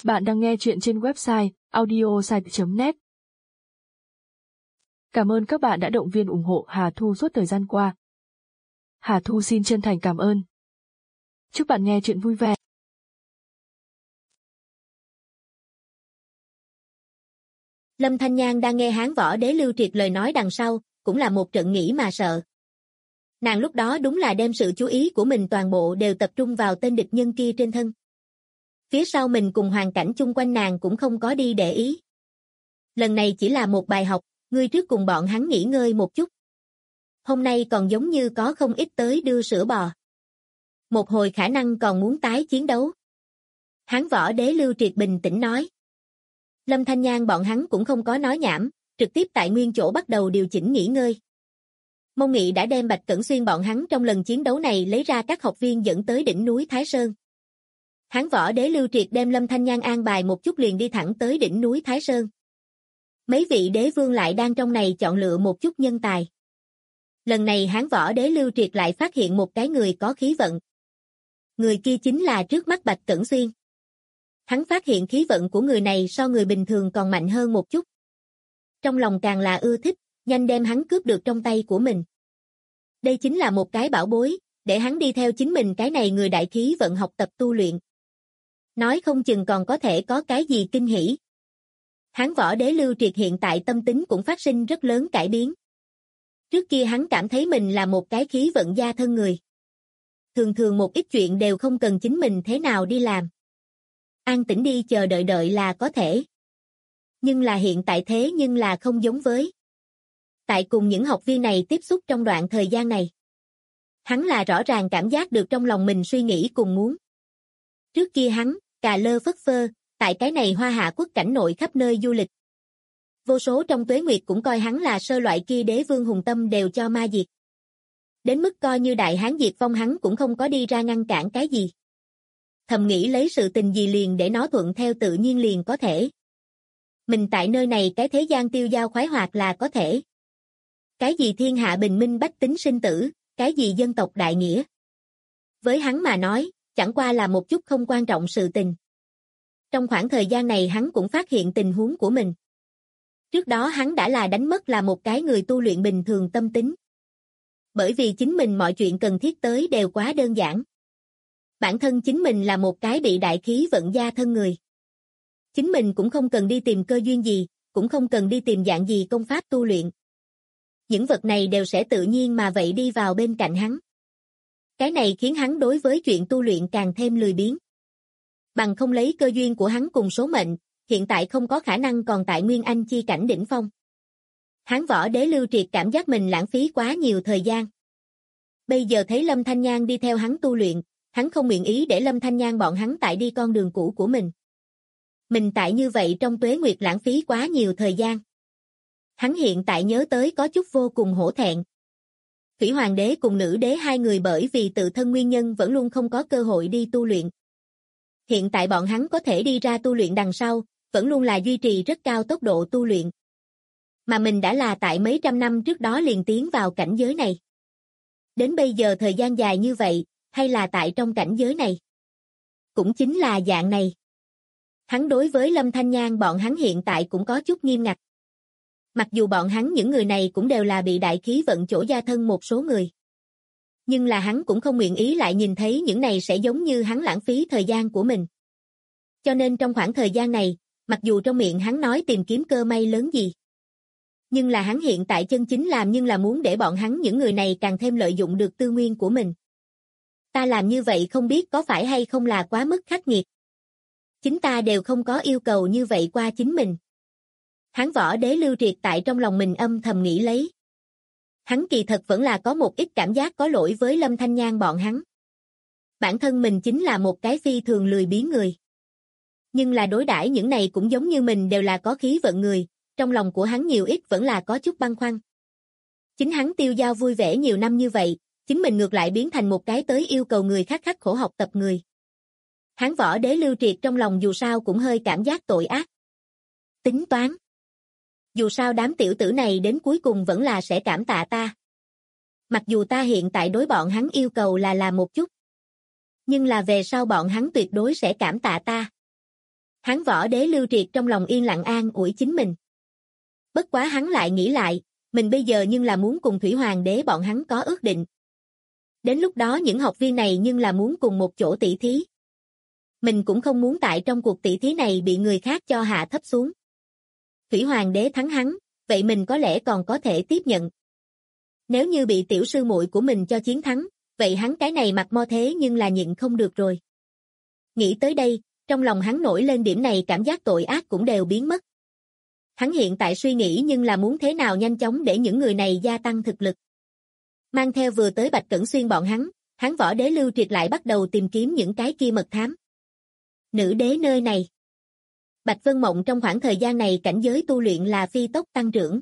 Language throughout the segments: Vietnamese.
Bạn đang nghe chuyện trên website audiosite.net. Cảm ơn các bạn đã động viên ủng hộ Hà Thu suốt thời gian qua. Hà Thu xin chân thành cảm ơn. Chúc bạn nghe chuyện vui vẻ. Lâm Thanh Nhan đang nghe Hán Võ Đế Lưu Triệt lời nói đằng sau, cũng là một trận nghĩ mà sợ. Nàng lúc đó đúng là đem sự chú ý của mình toàn bộ đều tập trung vào tên địch nhân kia trên thân. Phía sau mình cùng hoàn cảnh chung quanh nàng cũng không có đi để ý. Lần này chỉ là một bài học, ngươi trước cùng bọn hắn nghỉ ngơi một chút. Hôm nay còn giống như có không ít tới đưa sữa bò. Một hồi khả năng còn muốn tái chiến đấu. Hán Võ Đế Lưu Triệt bình tĩnh nói. Lâm Thanh Nhan bọn hắn cũng không có nói nhảm, trực tiếp tại nguyên chỗ bắt đầu điều chỉnh nghỉ ngơi. Mông Nghị đã đem Bạch Cẩn Xuyên bọn hắn trong lần chiến đấu này lấy ra các học viên dẫn tới đỉnh núi Thái Sơn. Hán Võ Đế Lưu Triệt đem Lâm Thanh Nhan an bài một chút liền đi thẳng tới đỉnh núi Thái Sơn. Mấy vị đế vương lại đang trong này chọn lựa một chút nhân tài. Lần này Hán Võ Đế Lưu Triệt lại phát hiện một cái người có khí vận. Người kia chính là trước mắt Bạch Cẩn Xuyên. Hắn phát hiện khí vận của người này so người bình thường còn mạnh hơn một chút. Trong lòng càng là ưa thích, nhanh đem hắn cướp được trong tay của mình. Đây chính là một cái bảo bối, để hắn đi theo chính mình cái này người đại khí vận học tập tu luyện. Nói không chừng còn có thể có cái gì kinh hỉ. Hán Võ Đế Lưu Triệt hiện tại tâm tính cũng phát sinh rất lớn cải biến. Trước kia hắn cảm thấy mình là một cái khí vận gia thân người. Thường thường một ít chuyện đều không cần chính mình thế nào đi làm. An tĩnh đi chờ đợi là có thể. Nhưng là hiện tại thế nhưng là không giống với. Tại cùng những học viên này tiếp xúc trong đoạn thời gian này. Hắn là rõ ràng cảm giác được trong lòng mình suy nghĩ cùng muốn. Trước kia hắn, cà lơ phất phơ, tại cái này Hoa Hạ quốc cảnh nội khắp nơi du lịch. Vô số trong tuế nguyệt cũng coi hắn là sơ loại kia đế vương hùng tâm đều cho ma diệt. Đến mức coi như đại hán diệt vong hắn cũng không có đi ra ngăn cản cái gì. Thầm nghĩ lấy sự tình gì liền để nó thuận theo tự nhiên liền có thể. Mình tại nơi này cái thế gian tiêu dao khoái hoạt là có thể. Cái gì thiên hạ bình minh bách tính sinh tử, cái gì dân tộc đại nghĩa. Với hắn mà nói, chẳng qua là một chút không quan trọng sự tình. Trong khoảng thời gian này hắn cũng phát hiện tình huống của mình. Trước đó hắn đã là đánh mất là một cái người tu luyện bình thường tâm tính. Bởi vì chính mình mọi chuyện cần thiết tới đều quá đơn giản. Bản thân chính mình là một cái bị đại khí vận gia thân người. Chính mình cũng không cần đi tìm cơ duyên gì, cũng không cần đi tìm dạng gì công pháp tu luyện. Những vật này đều sẽ tự nhiên mà vậy đi vào bên cạnh hắn. Cái này khiến hắn đối với chuyện tu luyện càng thêm lười biếng. Bằng không lấy cơ duyên của hắn cùng số mệnh, hiện tại không có khả năng còn tại Nguyên Anh chi cảnh đỉnh phong. Hán Võ Đế Lưu Triệt cảm giác mình lãng phí quá nhiều thời gian. Bây giờ thấy Lâm Thanh Nhan đi theo hắn tu luyện, hắn không nguyện ý để Lâm Thanh Nhan bọn hắn tại đi con đường cũ của mình. Mình tại như vậy trong tuế nguyệt lãng phí quá nhiều thời gian. Hắn hiện tại nhớ tới có chút vô cùng hổ thẹn. Thủy Hoàng Đế cùng Nữ Đế hai người bởi vì tự thân nguyên nhân vẫn luôn không có cơ hội đi tu luyện. Hiện tại bọn hắn có thể đi ra tu luyện đằng sau, vẫn luôn là duy trì rất cao tốc độ tu luyện. Mà mình đã là tại mấy trăm năm trước đó liền tiến vào cảnh giới này. Đến bây giờ thời gian dài như vậy, hay là tại trong cảnh giới này. Cũng chính là dạng này. Hắn đối với Lâm Thanh Nhan bọn hắn hiện tại cũng có chút nghiêm ngặt. Mặc dù bọn hắn những người này cũng đều là bị đại khí vận chỗ gia thân một số người. Nhưng là hắn cũng không nguyện ý lại nhìn thấy những này sẽ giống như hắn lãng phí thời gian của mình. Cho nên trong khoảng thời gian này, mặc dù trong miệng hắn nói tìm kiếm cơ may lớn gì. Nhưng là hắn hiện tại chân chính làm nhưng là muốn để bọn hắn những người này càng thêm lợi dụng được tư nguyên của mình. Ta làm như vậy không biết có phải hay không là quá mức khắc nghiệt. Chính ta đều không có yêu cầu như vậy qua chính mình. Hán Võ Đế Lưu Triệt tại trong lòng mình âm thầm nghĩ lấy. Hắn kỳ thật vẫn là có một ít cảm giác có lỗi với Lâm Thanh Nhan bọn hắn. Bản thân mình chính là một cái phi thường lười biếng người. Nhưng là đối đãi những này cũng giống như mình đều là có khí vận người, trong lòng của hắn nhiều ít vẫn là có chút băn khoăn. Chính hắn tiêu dao vui vẻ nhiều năm như vậy, chính mình ngược lại biến thành một cái tới yêu cầu người khác khắc khổ học tập người. Hán Võ Đế Lưu Triệt trong lòng dù sao cũng hơi cảm giác tội ác. Tính toán. Dù sao đám tiểu tử này đến cuối cùng vẫn là sẽ cảm tạ ta. Mặc dù ta hiện tại đối bọn hắn yêu cầu là làm một chút. Nhưng là về sau bọn hắn tuyệt đối sẽ cảm tạ ta. Hán võ đế Lưu Triệt trong lòng yên lặng an ủi chính mình. Bất quá hắn lại nghĩ lại, mình bây giờ nhưng là muốn cùng Thủy Hoàng đế bọn hắn có ước định. Đến lúc đó những học viên này nhưng là muốn cùng một chỗ tỷ thí. Mình cũng không muốn tại trong cuộc tỷ thí này bị người khác cho hạ thấp xuống. Thủy Hoàng đế thắng hắn, vậy mình có lẽ còn có thể tiếp nhận. Nếu như bị tiểu sư muội của mình cho chiến thắng, vậy hắn cái này mặt mo thế nhưng là nhịn không được rồi. Nghĩ tới đây, trong lòng hắn nổi lên điểm này cảm giác tội ác cũng đều biến mất. Hắn hiện tại suy nghĩ nhưng là muốn thế nào nhanh chóng để những người này gia tăng thực lực. Mang theo vừa tới Bạch Cẩn Xuyên bọn hắn võ đế Lưu Triệt lại bắt đầu tìm kiếm những cái kia mật thám. Nữ đế nơi này. Bạch Vân Mộng trong khoảng thời gian này cảnh giới tu luyện là phi tốc tăng trưởng.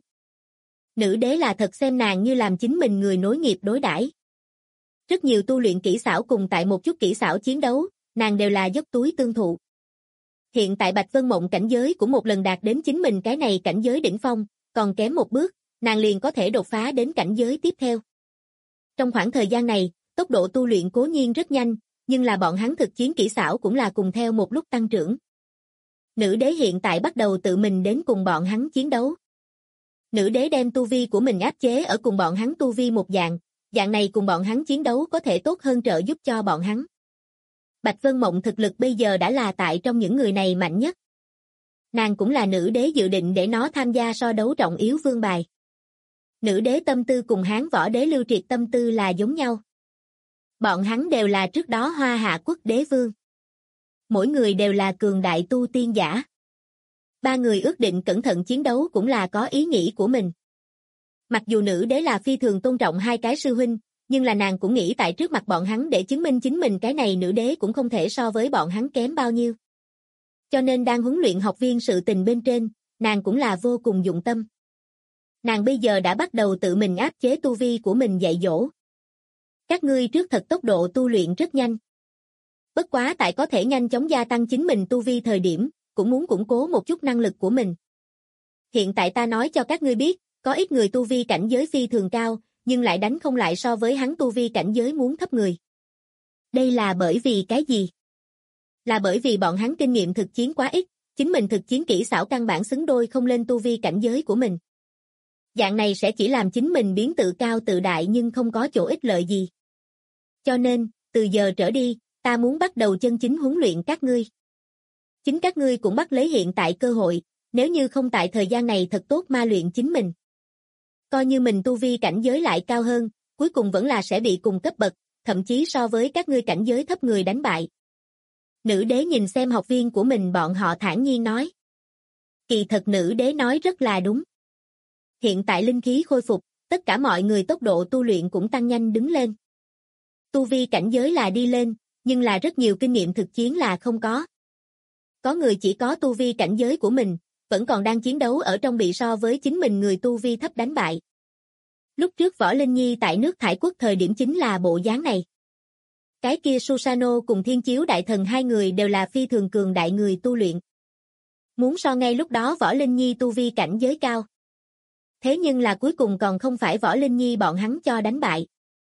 Nữ đế là thật xem nàng như làm chính mình người nối nghiệp đối đãi. Rất nhiều tu luyện kỹ xảo cùng tại một chút kỹ xảo chiến đấu, nàng đều là dốc túi tương thụ. Hiện tại Bạch Vân Mộng cảnh giới cũng một lần đạt đến chính mình cái này cảnh giới đỉnh phong, còn kém một bước, nàng liền có thể đột phá đến cảnh giới tiếp theo. Trong khoảng thời gian này, tốc độ tu luyện cố nhiên rất nhanh, nhưng là bọn hắn thực chiến kỹ xảo cũng là cùng theo một lúc tăng trưởng. Nữ đế hiện tại bắt đầu tự mình đến cùng bọn hắn chiến đấu. Nữ đế đem tu vi của mình áp chế ở cùng bọn hắn tu vi một dạng này cùng bọn hắn chiến đấu có thể tốt hơn trợ giúp cho bọn hắn. Bạch Vân Mộng thực lực bây giờ đã là tại trong những người này mạnh nhất. Nàng cũng là nữ đế dự định để nó tham gia so đấu trọng yếu vương bài. Nữ đế tâm tư cùng Hán võ đế Lưu Triệt tâm tư là giống nhau. Bọn hắn đều là trước đó Hoa Hạ quốc đế vương. Mỗi người đều là cường đại tu tiên giả. Ba người ước định cẩn thận chiến đấu cũng là có ý nghĩ của mình. Mặc dù nữ đế là phi thường tôn trọng hai cái sư huynh, nhưng là nàng cũng nghĩ tại trước mặt bọn hắn để chứng minh chính mình cái này nữ đế cũng không thể so với bọn hắn kém bao nhiêu. Cho nên đang huấn luyện học viên sự tình bên trên, nàng cũng là vô cùng dụng tâm. Nàng bây giờ đã bắt đầu tự mình áp chế tu vi của mình dạy dỗ. Các ngươi trước thật tốc độ tu luyện rất nhanh. Bất quá tại có thể nhanh chóng gia tăng chính mình tu vi thời điểm, cũng muốn củng cố một chút năng lực của mình. Hiện tại ta nói cho các ngươi biết, có ít người tu vi cảnh giới phi thường cao, nhưng lại đánh không lại so với hắn tu vi cảnh giới muốn thấp người. Đây là bởi vì cái gì? Là bởi vì bọn hắn kinh nghiệm thực chiến quá ít, chính mình thực chiến kỹ xảo căn bản xứng đôi không lên tu vi cảnh giới của mình. Dạng này sẽ chỉ làm chính mình biến tự cao tự đại nhưng không có chỗ ích lợi gì. Cho nên, từ giờ trở đi, ta muốn bắt đầu chân chính huấn luyện các ngươi. Chính các ngươi cũng bắt lấy hiện tại cơ hội, nếu như không tại thời gian này thật tốt ma luyện chính mình. Coi như mình tu vi cảnh giới lại cao hơn, cuối cùng vẫn là sẽ bị cùng cấp bậc, thậm chí so với các ngươi cảnh giới thấp người đánh bại. Nữ đế nhìn xem học viên của mình bọn họ thản nhiên nói. Kỳ thật nữ đế nói rất là đúng. Hiện tại linh khí khôi phục, tất cả mọi người tốc độ tu luyện cũng tăng nhanh đứng lên. Tu vi cảnh giới là đi lên, nhưng là rất nhiều kinh nghiệm thực chiến là không có. Có người chỉ có tu vi cảnh giới của mình, vẫn còn đang chiến đấu ở trong bị so với chính mình người tu vi thấp đánh bại. Lúc trước Võ Linh Nhi tại nước Thải Quốc thời điểm chính là bộ dáng này. Cái kia Susano cùng Thiên Chiếu Đại Thần hai người đều là phi thường cường đại người tu luyện. Muốn so ngay lúc đó Võ Linh Nhi tu vi cảnh giới cao. Thế nhưng là cuối cùng còn không phải Võ Linh Nhi bọn hắn cho đánh bại.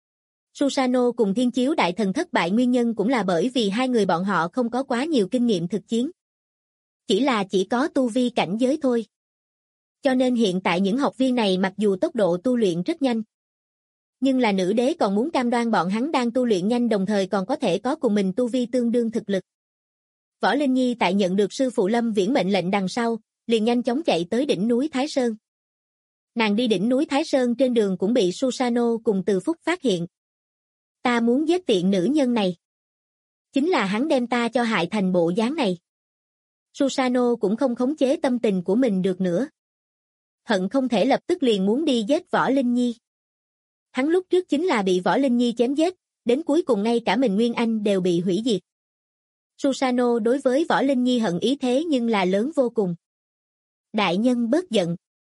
Susano cùng Thiên Chiếu Đại Thần thất bại nguyên nhân cũng là bởi vì hai người bọn họ không có quá nhiều kinh nghiệm thực chiến. Chỉ có tu vi cảnh giới thôi. Cho nên hiện tại những học viên này mặc dù tốc độ tu luyện rất nhanh, nhưng là nữ đế còn muốn cam đoan bọn hắn đang tu luyện nhanh đồng thời còn có thể có cùng mình tu vi tương đương thực lực. Võ Linh Nhi tại nhận được sư phụ Lâm Viễn mệnh lệnh đằng sau, liền nhanh chóng chạy tới đỉnh núi Thái Sơn. Nàng đi đỉnh núi Thái Sơn trên đường cũng bị Susano cùng Từ Phúc phát hiện. Ta muốn giết tiện nữ nhân này. Chính là hắn đem ta cho hại thành bộ dáng này. Susano cũng không khống chế tâm tình của mình được nữa. Hận không thể lập tức liền muốn đi giết Võ Linh Nhi. Hắn lúc trước chính là bị Võ Linh Nhi chém giết, đến cuối cùng ngay cả mình Nguyên Anh đều bị hủy diệt. Susano đối với Võ Linh Nhi hận ý thế nhưng là lớn vô cùng. Đại nhân bớt giận.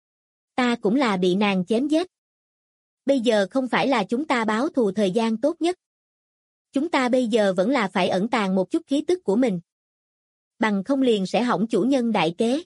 Ta cũng là bị nàng chém giết. Bây giờ không phải là chúng ta báo thù thời gian tốt nhất. Chúng ta bây giờ vẫn là phải ẩn tàng một chút khí tức của mình. Bằng không liền sẽ hỏng chủ nhân đại kế.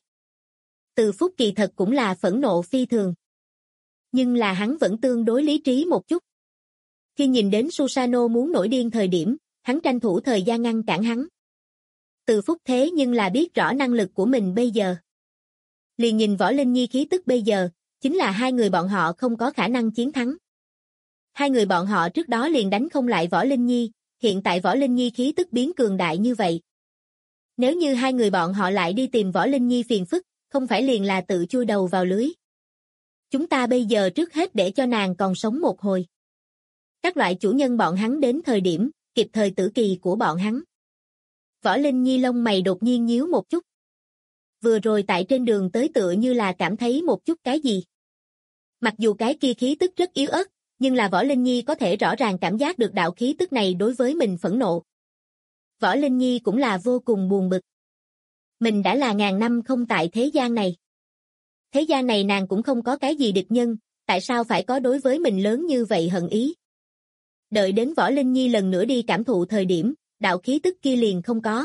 Từ Phúc kỳ thật cũng là phẫn nộ phi thường. Nhưng là hắn vẫn tương đối lý trí một chút. Khi nhìn đến Susano muốn nổi điên thời điểm, hắn tranh thủ thời gian ngăn cản hắn. Từ Phúc thế nhưng là biết rõ năng lực của mình bây giờ. Liền nhìn Võ Linh Nhi khí tức bây giờ, chính là hai người bọn họ không có khả năng chiến thắng. Hai người bọn họ trước đó liền đánh không lại Võ Linh Nhi, hiện tại Võ Linh Nhi khí tức biến cường đại như vậy. Nếu như hai người bọn họ lại đi tìm Võ Linh Nhi phiền phức, không phải liền là tự chui đầu vào lưới. Chúng ta bây giờ trước hết để cho nàng còn sống một hồi. Các loại chủ nhân bọn hắn đến thời điểm, kịp thời tử kỳ của bọn hắn. Võ Linh Nhi lông mày đột nhiên nhíu một chút. Vừa rồi tại trên đường tới tựa như là cảm thấy một chút cái gì. Mặc dù cái kia khí tức rất yếu ớt, nhưng là Võ Linh Nhi có thể rõ ràng cảm giác được đạo khí tức này đối với mình phẫn nộ. Võ Linh Nhi cũng là vô cùng buồn bực. Mình đã là ngàn năm không tại thế gian này. Thế gian này nàng cũng không có cái gì địch nhân, tại sao phải có đối với mình lớn như vậy hận ý. Đợi đến Võ Linh Nhi lần nữa đi cảm thụ thời điểm, đạo khí tức kia liền không có.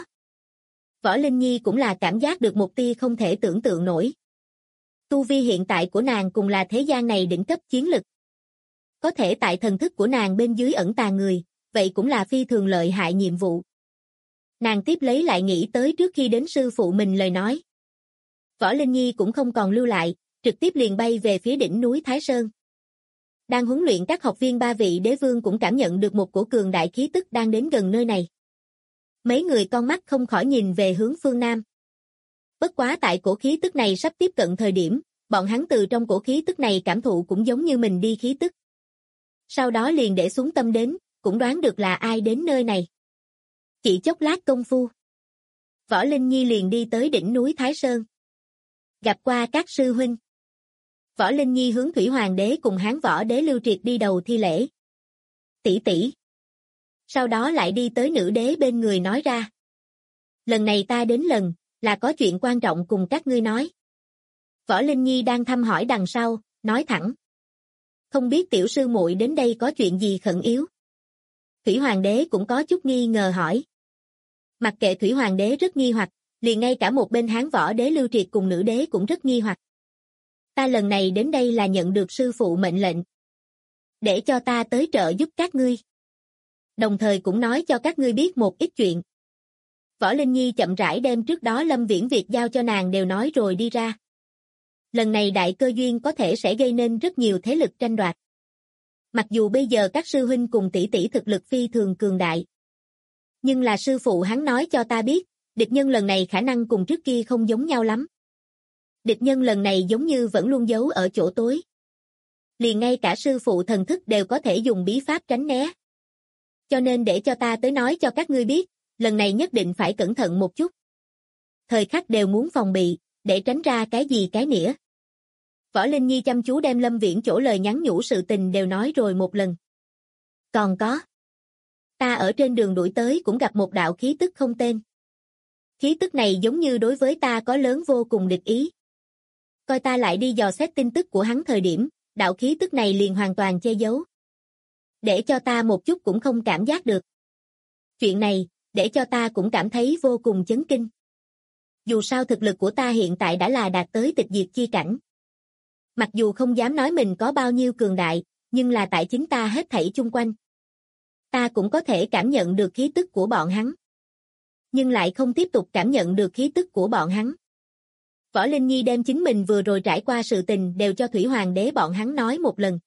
Võ Linh Nhi cũng là cảm giác được một tia không thể tưởng tượng nổi. Tu vi hiện tại của nàng cùng là thế gian này đỉnh cấp chiến lực. Có thể tại thần thức của nàng bên dưới ẩn tàng người, vậy cũng là phi thường lợi hại nhiệm vụ. Nàng tiếp lấy lại nghĩ tới trước khi đến sư phụ mình lời nói. Võ Linh Nhi cũng không còn lưu lại, trực tiếp liền bay về phía đỉnh núi Thái Sơn. Đang huấn luyện các học viên ba vị đế vương cũng cảm nhận được một cổ cường đại khí tức đang đến gần nơi này. Mấy người con mắt không khỏi nhìn về hướng phương Nam. Bất quá tại cổ khí tức này sắp tiếp cận thời điểm, bọn hắn từ trong cổ khí tức này cảm thụ cũng giống như mình đi khí tức. Sau đó liền để xuống tâm đến, cũng đoán được là ai đến nơi này. Chỉ chốc lát công phu. Võ Linh Nhi liền đi tới đỉnh núi Thái Sơn. Gặp qua các sư huynh. Võ Linh Nhi hướng Thủy Hoàng đế cùng Hán Võ đế Lưu Triệt đi đầu thi lễ. Tỷ tỷ. Sau đó lại đi tới nữ đế bên người nói ra. Lần này ta đến lần, là có chuyện quan trọng cùng các ngươi nói. Võ Linh Nhi đang thăm hỏi đằng sau, nói thẳng. Không biết tiểu sư muội đến đây có chuyện gì khẩn yếu. Thủy Hoàng đế cũng có chút nghi ngờ hỏi. Mặc kệ Thủy Hoàng đế rất nghi hoặc, liền ngay cả một bên Hán Võ đế Lưu Triệt cùng nữ đế cũng rất nghi hoặc. Ta lần này đến đây là nhận được sư phụ mệnh lệnh. Để cho ta tới trợ giúp các ngươi. Đồng thời cũng nói cho các ngươi biết một ít chuyện. Võ Linh Nhi chậm rãi đem trước đó Lâm Viễn Việt giao cho nàng đều nói rồi đi ra. Lần này đại cơ duyên có thể sẽ gây nên rất nhiều thế lực tranh đoạt. Mặc dù bây giờ các sư huynh cùng tỷ tỷ thực lực phi thường cường đại. Nhưng là sư phụ hắn nói cho ta biết, địch nhân lần này khả năng cùng trước kia không giống nhau lắm. Địch nhân lần này giống như vẫn luôn giấu ở chỗ tối. Liền ngay cả sư phụ thần thức đều có thể dùng bí pháp tránh né. Cho nên để cho ta tới nói cho các ngươi biết, lần này nhất định phải cẩn thận một chút. Thời khắc đều muốn phòng bị, để tránh ra cái gì cái nĩa. Võ Linh Nhi chăm chú đem Lâm Viễn chỗ lời nhắn nhủ sự tình đều nói rồi một lần. Còn có. Ta ở trên đường đuổi tới cũng gặp một đạo khí tức không tên. Khí tức này giống như đối với ta có lớn vô cùng địch ý. Coi ta lại đi dò xét tin tức của hắn thời điểm, đạo khí tức này liền hoàn toàn che giấu. Để cho ta một chút cũng không cảm giác được. Chuyện này, để cho ta cũng cảm thấy vô cùng chấn kinh. Dù sao thực lực của ta hiện tại đã là đạt tới tịch diệt chi cảnh. Mặc dù không dám nói mình có bao nhiêu cường đại, nhưng là tại chính ta hết thảy chung quanh. Ta cũng có thể cảm nhận được khí tức của bọn hắn. Nhưng lại không tiếp tục cảm nhận được khí tức của bọn hắn. Võ Linh Nhi đem chính mình vừa rồi trải qua sự tình đều cho Thủy Hoàng đế bọn hắn nói một lần.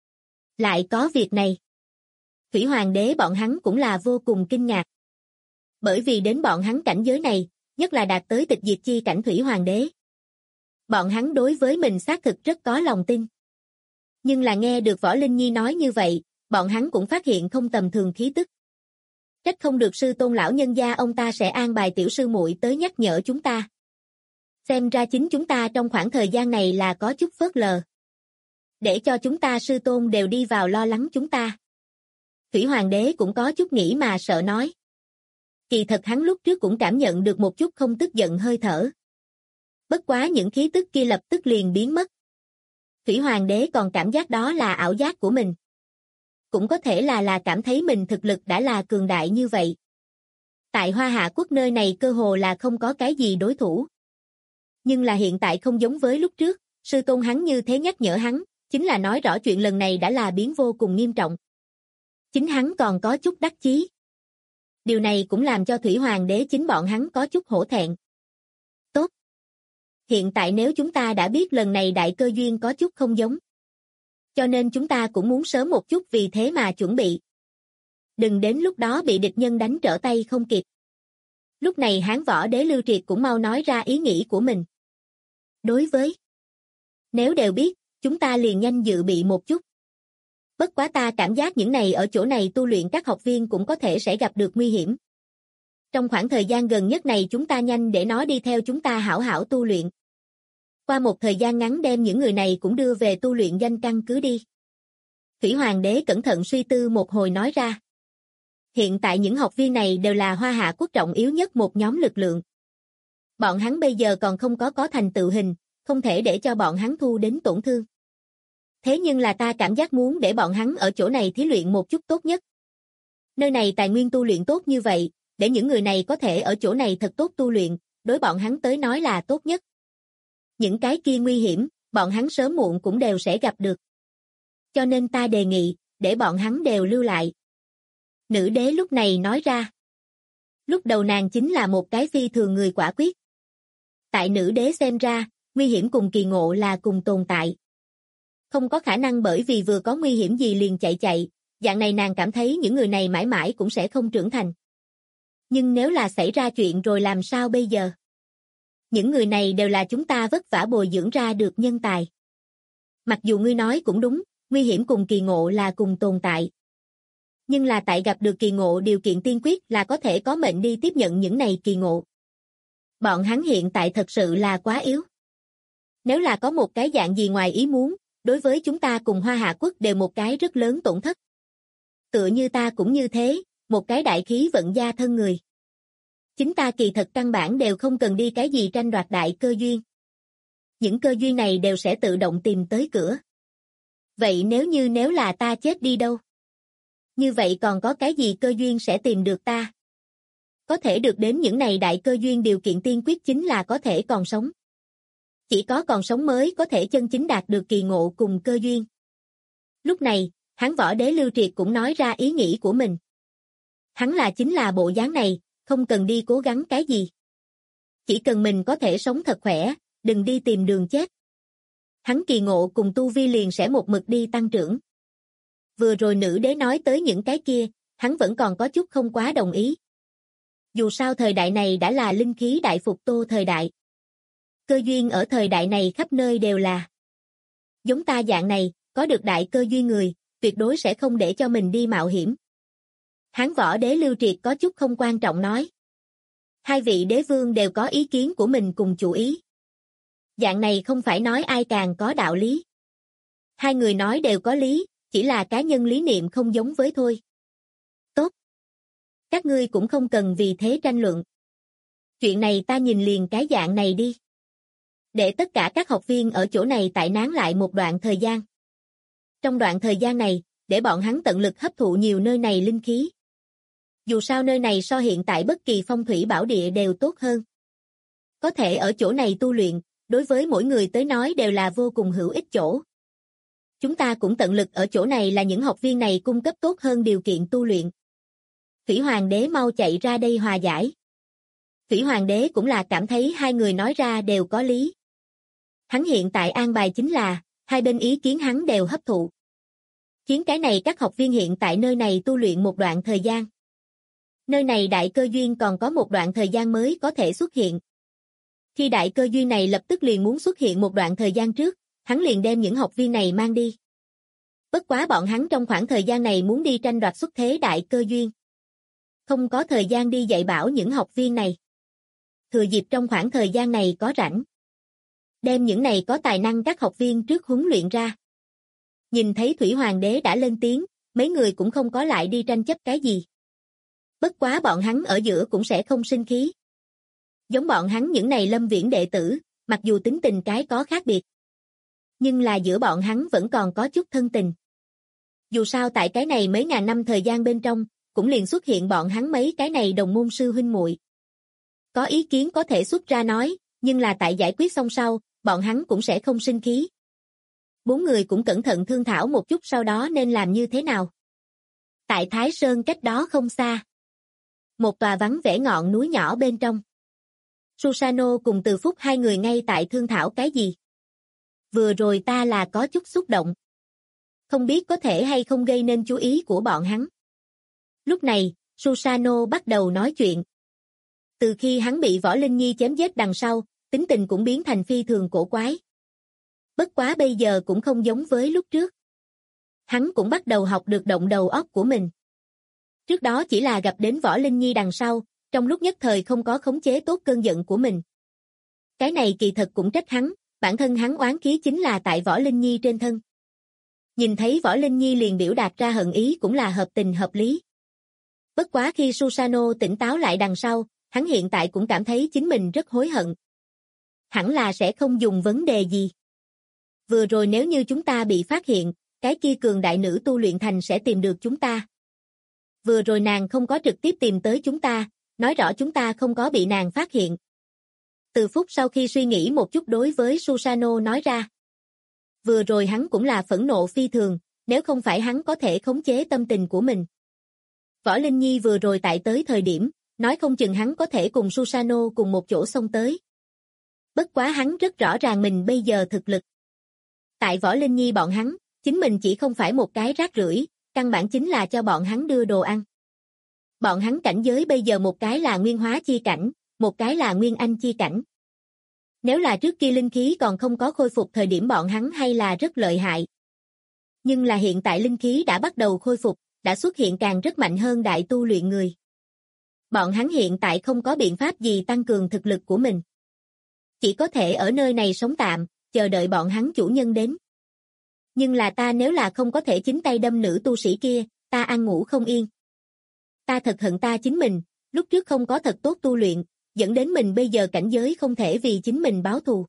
Lại có việc này. Thủy Hoàng đế bọn hắn cũng là vô cùng kinh ngạc. Bởi vì đến bọn hắn cảnh giới này, nhất là đạt tới tịch diệt chi cảnh Thủy Hoàng đế. Bọn hắn đối với mình xác thực rất có lòng tin. Nhưng là nghe được Võ Linh Nhi nói như vậy, bọn hắn cũng phát hiện không tầm thường khí tức. Trách không được sư tôn lão nhân gia ông ta sẽ an bài tiểu sư muội tới nhắc nhở chúng ta. Xem ra chính chúng ta trong khoảng thời gian này là có chút phớt lờ. Để cho chúng ta sư tôn đều đi vào lo lắng chúng ta. Thủy Hoàng đế cũng có chút nghĩ mà sợ nói. Kỳ thật hắn lúc trước cũng cảm nhận được một chút không tức giận hơi thở. Bất quá những khí tức kia lập tức liền biến mất. Thủy Hoàng đế còn cảm giác đó là ảo giác của mình. Cũng có thể là cảm thấy mình thực lực đã là cường đại như vậy. Tại Hoa Hạ quốc nơi này cơ hồ là không có cái gì đối thủ. Nhưng là hiện tại không giống với lúc trước, sư tôn hắn như thế nhắc nhở hắn, chính là nói rõ chuyện lần này đã là biến vô cùng nghiêm trọng. Chính hắn còn có chút đắc chí. Điều này cũng làm cho Thủy Hoàng đế chính bọn hắn có chút hổ thẹn. Tốt. Hiện tại nếu chúng ta đã biết lần này đại cơ duyên có chút không giống, cho nên chúng ta cũng muốn sớm một chút vì thế mà chuẩn bị. Đừng đến lúc đó bị địch nhân đánh trở tay không kịp. Lúc này Hán Võ Đế Lưu Triệt cũng mau nói ra ý nghĩ của mình. Đối với nếu đều biết, chúng ta liền nhanh dự bị một chút. Bất quá ta cảm giác những này ở chỗ này tu luyện các học viên cũng có thể sẽ gặp được nguy hiểm. Trong khoảng thời gian gần nhất này chúng ta nhanh để nó đi theo chúng ta hảo hảo tu luyện. Qua một thời gian ngắn đem những người này cũng đưa về tu luyện danh căn cứ đi. Thủy Hoàng đế cẩn thận suy tư một hồi nói ra. Hiện tại những học viên này đều là Hoa Hạ quốc trọng yếu nhất một nhóm lực lượng. Bọn hắn bây giờ còn không có thành tựu hình, không thể để cho bọn hắn thu đến tổn thương. Thế nhưng là ta cảm giác muốn để bọn hắn ở chỗ này thí luyện một chút tốt nhất. Nơi này tài nguyên tu luyện tốt như vậy, để những người này có thể ở chỗ này thật tốt tu luyện, đối bọn hắn tới nói là tốt nhất. Những cái kia nguy hiểm, bọn hắn sớm muộn cũng đều sẽ gặp được. Cho nên ta đề nghị, để bọn hắn đều lưu lại. Nữ đế lúc này nói ra. Lúc đầu nàng chính là một cái phi thường người quả quyết. Tại nữ đế xem ra, nguy hiểm cùng kỳ ngộ là cùng tồn tại. Không có khả năng bởi vì vừa có nguy hiểm gì liền chạy, dạng này nàng cảm thấy những người này mãi mãi cũng sẽ không trưởng thành. Nhưng nếu là xảy ra chuyện rồi làm sao bây giờ? Những người này đều là chúng ta vất vả bồi dưỡng ra được nhân tài. Mặc dù ngươi nói cũng đúng, nguy hiểm cùng kỳ ngộ là cùng tồn tại. Nhưng là tại gặp được kỳ ngộ điều kiện tiên quyết là có thể có mệnh đi tiếp nhận những này kỳ ngộ. Bọn hắn hiện tại thật sự là quá yếu. Nếu là có một cái dạng gì ngoài ý muốn, đối với chúng ta cùng Hoa Hạ quốc đều một cái rất lớn tổn thất. Tựa như ta cũng như thế, một cái đại khí vận gia thân người. Chính ta kỳ thật căn bản đều không cần đi cái gì tranh đoạt đại cơ duyên. Những cơ duyên này đều sẽ tự động tìm tới cửa. Vậy nếu là ta chết đi đâu? Như vậy còn có cái gì cơ duyên sẽ tìm được ta? Có thể được đến những này đại cơ duyên điều kiện tiên quyết chính là có thể còn sống. Chỉ có còn sống mới có thể chân chính đạt được kỳ ngộ cùng cơ duyên. Lúc này, Hán Võ Đế Lưu Triệt cũng nói ra ý nghĩ của mình. Hắn là chính là bộ dáng này, không cần đi cố gắng cái gì. Chỉ cần mình có thể sống thật khỏe, đừng đi tìm đường chết. Hắn kỳ ngộ cùng tu vi liền sẽ một mực đi tăng trưởng. Vừa rồi nữ đế nói tới những cái kia, hắn vẫn còn có chút không quá đồng ý. Dù sao thời đại này đã là linh khí đại phục tô thời đại. Cơ duyên ở thời đại này khắp nơi đều là. Giống ta dạng này, có được đại cơ duyên người, tuyệt đối sẽ không để cho mình đi mạo hiểm. Hán Võ Đế Lưu Triệt có chút không quan trọng nói. Hai vị đế vương đều có ý kiến của mình cùng chủ ý. Dạng này không phải nói ai càng có đạo lý. Hai người nói đều có lý, chỉ là cá nhân lý niệm không giống với thôi. Tốt. Các ngươi cũng không cần vì thế tranh luận. Chuyện này ta nhìn liền cái dạng này đi. Để tất cả các học viên ở chỗ này tại nán lại một đoạn thời gian. Trong đoạn thời gian này, để bọn hắn tận lực hấp thụ nhiều nơi này linh khí. Dù sao nơi này so hiện tại bất kỳ phong thủy bảo địa đều tốt hơn. Có thể ở chỗ này tu luyện, đối với mỗi người tới nói đều là vô cùng hữu ích chỗ. Chúng ta cũng tận lực ở chỗ này là những học viên này cung cấp tốt hơn điều kiện tu luyện. Thủy Hoàng đế mau chạy ra đây hòa giải. Thủy Hoàng đế cũng là cảm thấy hai người nói ra đều có lý. Hắn hiện tại an bài chính là, hai bên ý kiến hắn đều hấp thụ. Khiến cái này các học viên hiện tại nơi này tu luyện một đoạn thời gian. Nơi này đại cơ duyên còn có một đoạn thời gian mới có thể xuất hiện. Khi đại cơ duyên này lập tức liền muốn xuất hiện một đoạn thời gian trước, hắn liền đem những học viên này mang đi. Bất quá bọn hắn trong khoảng thời gian này muốn đi tranh đoạt xuất thế đại cơ duyên. Không có thời gian đi dạy bảo những học viên này. Thừa dịp trong khoảng thời gian này có rảnh. Đem những này có tài năng các học viên trước huấn luyện ra. Nhìn thấy Thủy Hoàng đế đã lên tiếng, mấy người cũng không có lại đi tranh chấp cái gì. Bất quá bọn hắn ở giữa cũng sẽ không sinh khí. Giống bọn hắn những này lâm viễn đệ tử, mặc dù tính tình cái có khác biệt. Nhưng là giữa bọn hắn vẫn còn có chút thân tình. Dù sao tại cái này mấy ngàn năm thời gian bên trong, cũng liền xuất hiện bọn hắn mấy cái này đồng môn sư huynh muội. Có ý kiến có thể xuất ra nói, nhưng là tại giải quyết xong sau, bọn hắn cũng sẽ không sinh khí. Bốn người cũng cẩn thận thương thảo một chút sau đó nên làm như thế nào. Tại Thái Sơn cách đó không xa. Một tòa vắng vẻ ngọn núi nhỏ bên trong. Susano cùng Từ Phúc hai người ngay tại thương thảo cái gì. Vừa rồi ta là có chút xúc động. Không biết có thể hay không gây nên chú ý của bọn hắn. Lúc này, Susano bắt đầu nói chuyện. Từ khi hắn bị Võ Linh Nhi chém giết đằng sau, tính tình cũng biến thành phi thường cổ quái. Bất quá bây giờ cũng không giống với lúc trước. Hắn cũng bắt đầu học được động đầu óc của mình. Trước đó chỉ là gặp đến Võ Linh Nhi đằng sau, trong lúc nhất thời không có khống chế tốt cơn giận của mình. Cái này kỳ thật cũng trách hắn, bản thân hắn oán khí chính là tại Võ Linh Nhi trên thân. Nhìn thấy Võ Linh Nhi liền biểu đạt ra hận ý cũng là hợp tình hợp lý. Bất quá khi Susano tỉnh táo lại đằng sau, hắn hiện tại cũng cảm thấy chính mình rất hối hận. Hẳn là sẽ không dùng vấn đề gì. Vừa rồi nếu như chúng ta bị phát hiện, cái kia cường đại nữ tu luyện thành sẽ tìm được chúng ta. Vừa rồi nàng không có trực tiếp tìm tới chúng ta, nói rõ chúng ta không có bị nàng phát hiện. Từ Phúc sau khi suy nghĩ một chút đối với Susano nói ra. Vừa rồi hắn cũng là phẫn nộ phi thường, nếu không phải hắn có thể khống chế tâm tình của mình. Võ Linh Nhi vừa rồi tại tới thời điểm, nói không chừng hắn có thể cùng Susano cùng một chỗ xông tới. Bất quá hắn rất rõ ràng mình bây giờ thực lực. Tại Võ Linh Nhi bọn hắn, chính mình chỉ không phải một cái rác rưởi, căn bản chính là cho bọn hắn đưa đồ ăn. Bọn hắn cảnh giới bây giờ một cái là nguyên hóa chi cảnh, một cái là nguyên anh chi cảnh. Nếu là trước kia linh khí còn không có khôi phục thời điểm bọn hắn hay là rất lợi hại. Nhưng là hiện tại linh khí đã bắt đầu khôi phục, đã xuất hiện càng rất mạnh hơn đại tu luyện người. Bọn hắn hiện tại không có biện pháp gì tăng cường thực lực của mình. Chỉ có thể ở nơi này sống tạm, chờ đợi bọn hắn chủ nhân đến. Nhưng là ta nếu là không có thể chính tay đâm nữ tu sĩ kia, ta ăn ngủ không yên. Ta thật hận ta chính mình, lúc trước không có thật tốt tu luyện, dẫn đến mình bây giờ cảnh giới không thể vì chính mình báo thù.